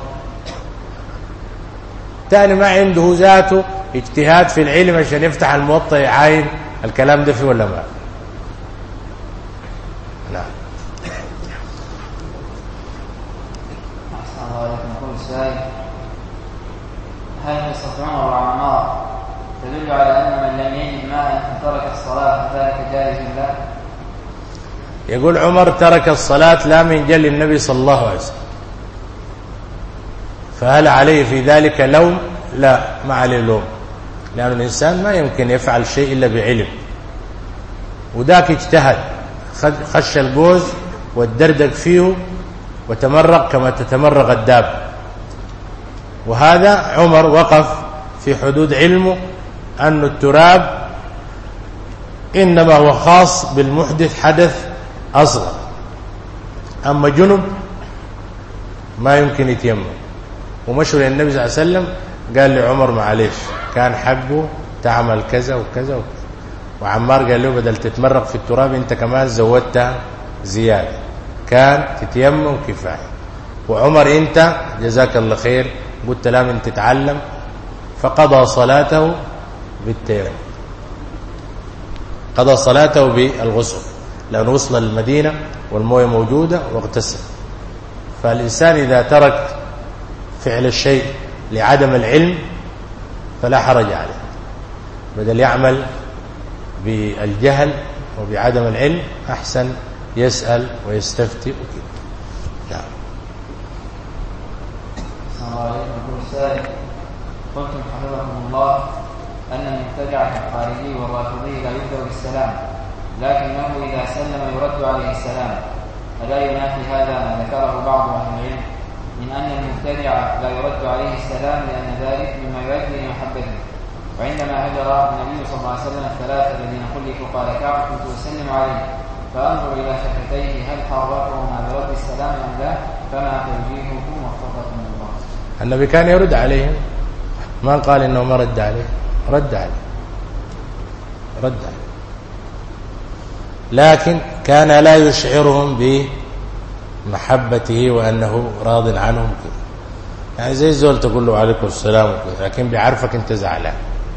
تاني ما عنده ذاته اجتهاد في العلم عشان يفتح الموطأ يعاين الكلام ده فيه ولا ما. نعم. أحسن الله عليكم. يقول السائل: هل قصة عمر وعمار تدل على أن من لم يجد ماء ترك الصلاة ذلك جائز له؟ يقول عمر ترك الصلاة لا من جل النبي صلى الله عليه وسلم، فهل عليه في ذلك لوم؟ لا، ما عليه لوم، لأن الإنسان ما يمكن يفعل شيء إلا بعلم، وذاك اجتهد، خش الجوز والدردق فيه وتمرق كما تتمرق الداب، وهذا عمر وقف في حدود علمه أن التراب إنما هو خاص بالمحدث حدث أصغر، أما جنب ما يمكن يتيمم. ومشوا النبي صلى الله عليه وسلم قال لعمر معليش كان حقه تعمل كذا وكذا وكذا، وعمار قال له بدل تتمرق في التراب انت كمان زودتها زيادة، كان تتيمم كفاية. وعمر انت جزاك الله خير قلت لا من تتعلم، فقضى صلاته بالتيمم، قضى صلاته بالغسل، لأنه وصل المدينة والمويه موجودة واغتسل. فالإنسان إذا ترك فعل الشيء لعدم العلم فلا حرج عليه، بدل يعمل بالجهل وبعدم العلم أحسن يسأل ويستفتي وكذا. نعم. السلام عليكم. السائل: قلتم حفظكم الله أن المبتدع الخارجي والرافضي لا يبدأ بالسلام، لكنه إذا سلم يرد عليه السلام، ألا ينافي هذا ما ذكره بعض أهل العلم من أن المبتدع لا يرد عليه السلام لأن ذلك مما يؤدي لمحبته؟ وعندما هجر النبي صلى الله عليه وسلم الثلاثة الذين خلفوا قال كعب: كنت أسلم عليه فأنظر إلى شفتيه هل حركهما برد السلام أم لا؟ فما توجيهه وفقكم الله. النبي كان يرد عليهم، ما قال إنه ما رد عليه، رد عليه رد عليه لكن كان لا يشعرهم بمحبته وأنه راض عنهم كده، يعني زي الزول تقول له عليكم السلام وكده، لكن بيعرفك انت زعلان.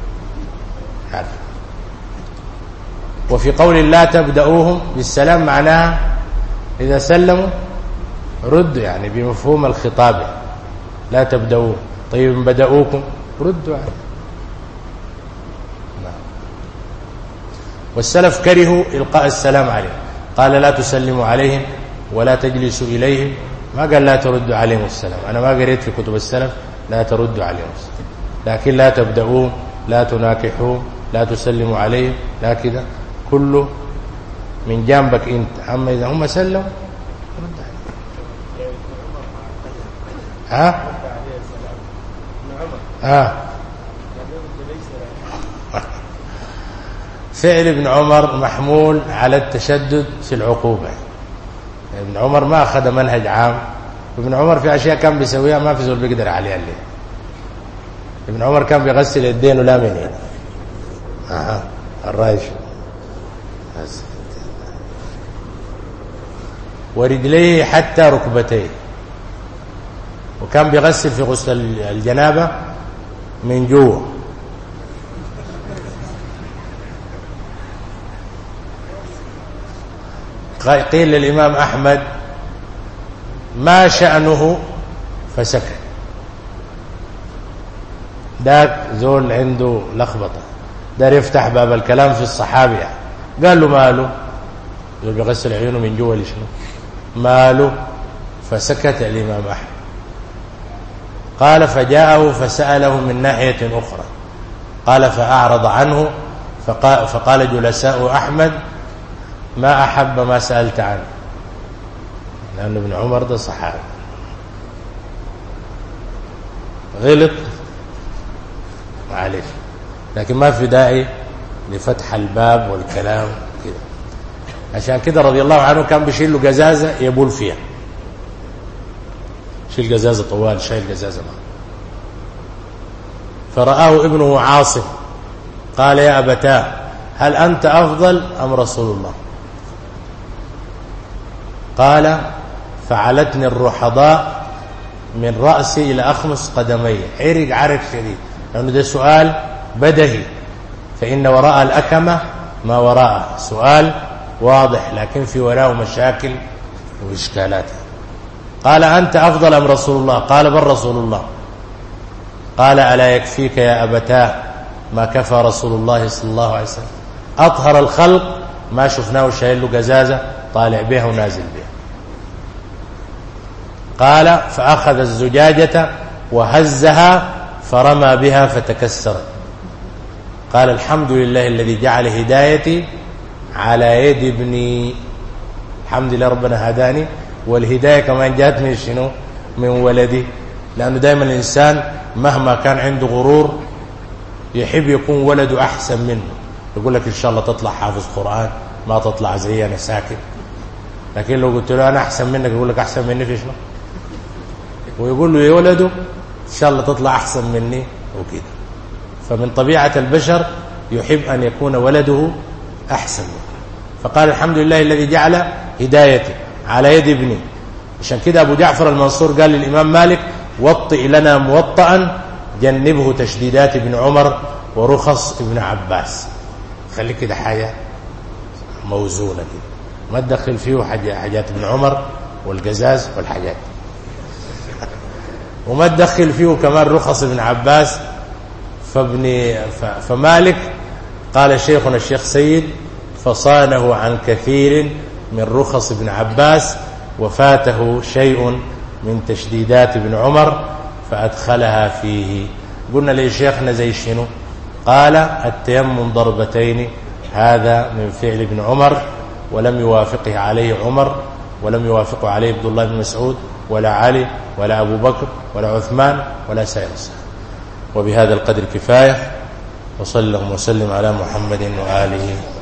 وفي قول لا تبدأوهم بالسلام معناها إذا سلموا ردوا، يعني بمفهوم الخطاب، لا تبدأوهم. طيب بدأوكم ردوا عليه. والسلف كرهوا إلقاء السلام عليهم، قال لا تسلموا عليهم ولا تجلسوا إليهم، ما قال لا تردوا عليهم السلام. أنا ما قريت في كتب السلف لا تردوا عليهم السلام، لكن لا تبدأوهم، لا تناكحوهم، لا تسلموا عليهم، لا كذا، كله من جانبك أنت. أما إذا هم سلموا رد عليهم. ها ها فعل ابن عمر محمول على التشدد في العقوبة. ابن عمر ما أخذ منهج عام، ابن عمر في أشياء كان بيسويها ما في زول بيقدر عليها اللي. ابن عمر كان بيغسل يدين ولا منين. أها الرايش ورجليه حتى ركبتيه، وكان بيغسل في غسل الجنابة من جوه. قيل للإمام أحمد ما شأنه فسكت، ذاك زول عنده لخبطة دار يفتح باب الكلام في الصحابة، قال له ماله، زول بيغسل عيونه من جوه لشنو ماله، فسكت الإمام أحمد. قال فجاءه فسأله من ناحية أخرى، قال فأعرض عنه، فقال, فقال جلساء أحمد ما أحب ما سألت عنه، لأن ابن عمر ده صحابي غلط معلش، لكن ما في داعي لفتح الباب والكلام كده. عشان كده رضي الله عنه كان بيشيل له جزازة يبول فيها، شيل جزازة طوال، شايل جزازة معه. فرآه ابنه عاصم قال يا أبتاه هل أنت أفضل أم رسول الله؟ قال فعلتني الرحضاء من رأسي إلى أخمص قدمي، عرق عرق شديد، لأنه ده سؤال بدهي، فإن وراء الأكمة ما وراءه، سؤال واضح لكن في وراءه مشاكل وإشكالات. قال أنت أفضل أم رسول الله؟ قال بل رسول الله. قال ألا يكفيك يا أبتاه ما كفى رسول الله صلى الله عليه وسلم، أطهر الخلق ما شفناه شايل له جزازة طالع بها ونازل بها. قال فأخذ الزجاجة وهزها فرمى بها فتكسرت. قال الحمد لله الذي جعل هدايتي على يد ابني. الحمد لله ربنا هداني، والهداية كمان جاءت من شنو؟ من ولدي. لأنه دائما الإنسان مهما كان عنده غرور يحب يكون ولده أحسن منه، يقول لك إن شاء الله تطلع حافظ قرآن، ما تطلع زي أنا ساكت. لكن لو قلت له أنا أحسن منك يقول لك أحسن مني في شنو؟ ويقول له يا ولده إن شاء الله تطلع أحسن مني وكده. فمن طبيعة البشر يحب أن يكون ولده أحسن منه. فقال الحمد لله الذي جعل هدايتي على يد ابني. عشان كده أبو جعفر المنصور قال للإمام مالك وطئ لنا موطئا جنبه تشديدات ابن عمر ورخص ابن عباس. خليك كده حاجة موزونة كده، ما تدخل فيه حاجات ابن عمر والقزاز والحاجات، وما تدخل فيه كمان رخص ابن عباس. فابن فمالك قال شيخنا الشيخ سيد فصانه عن كثير من رخص ابن عباس وفاته شيء من تشديدات ابن عمر فأدخلها فيه. قلنا لشيخنا زي شنو؟ قال التيمم ضربتين، هذا من فعل ابن عمر ولم يوافقه عليه عمر ولم يوافقه عليه عبد الله بن مسعود ولا علي ولا أبو بكر ولا عثمان ولا سائر الصحابة. وبهذا القدر كفاية، وصلى اللهم وسلم على محمد وآله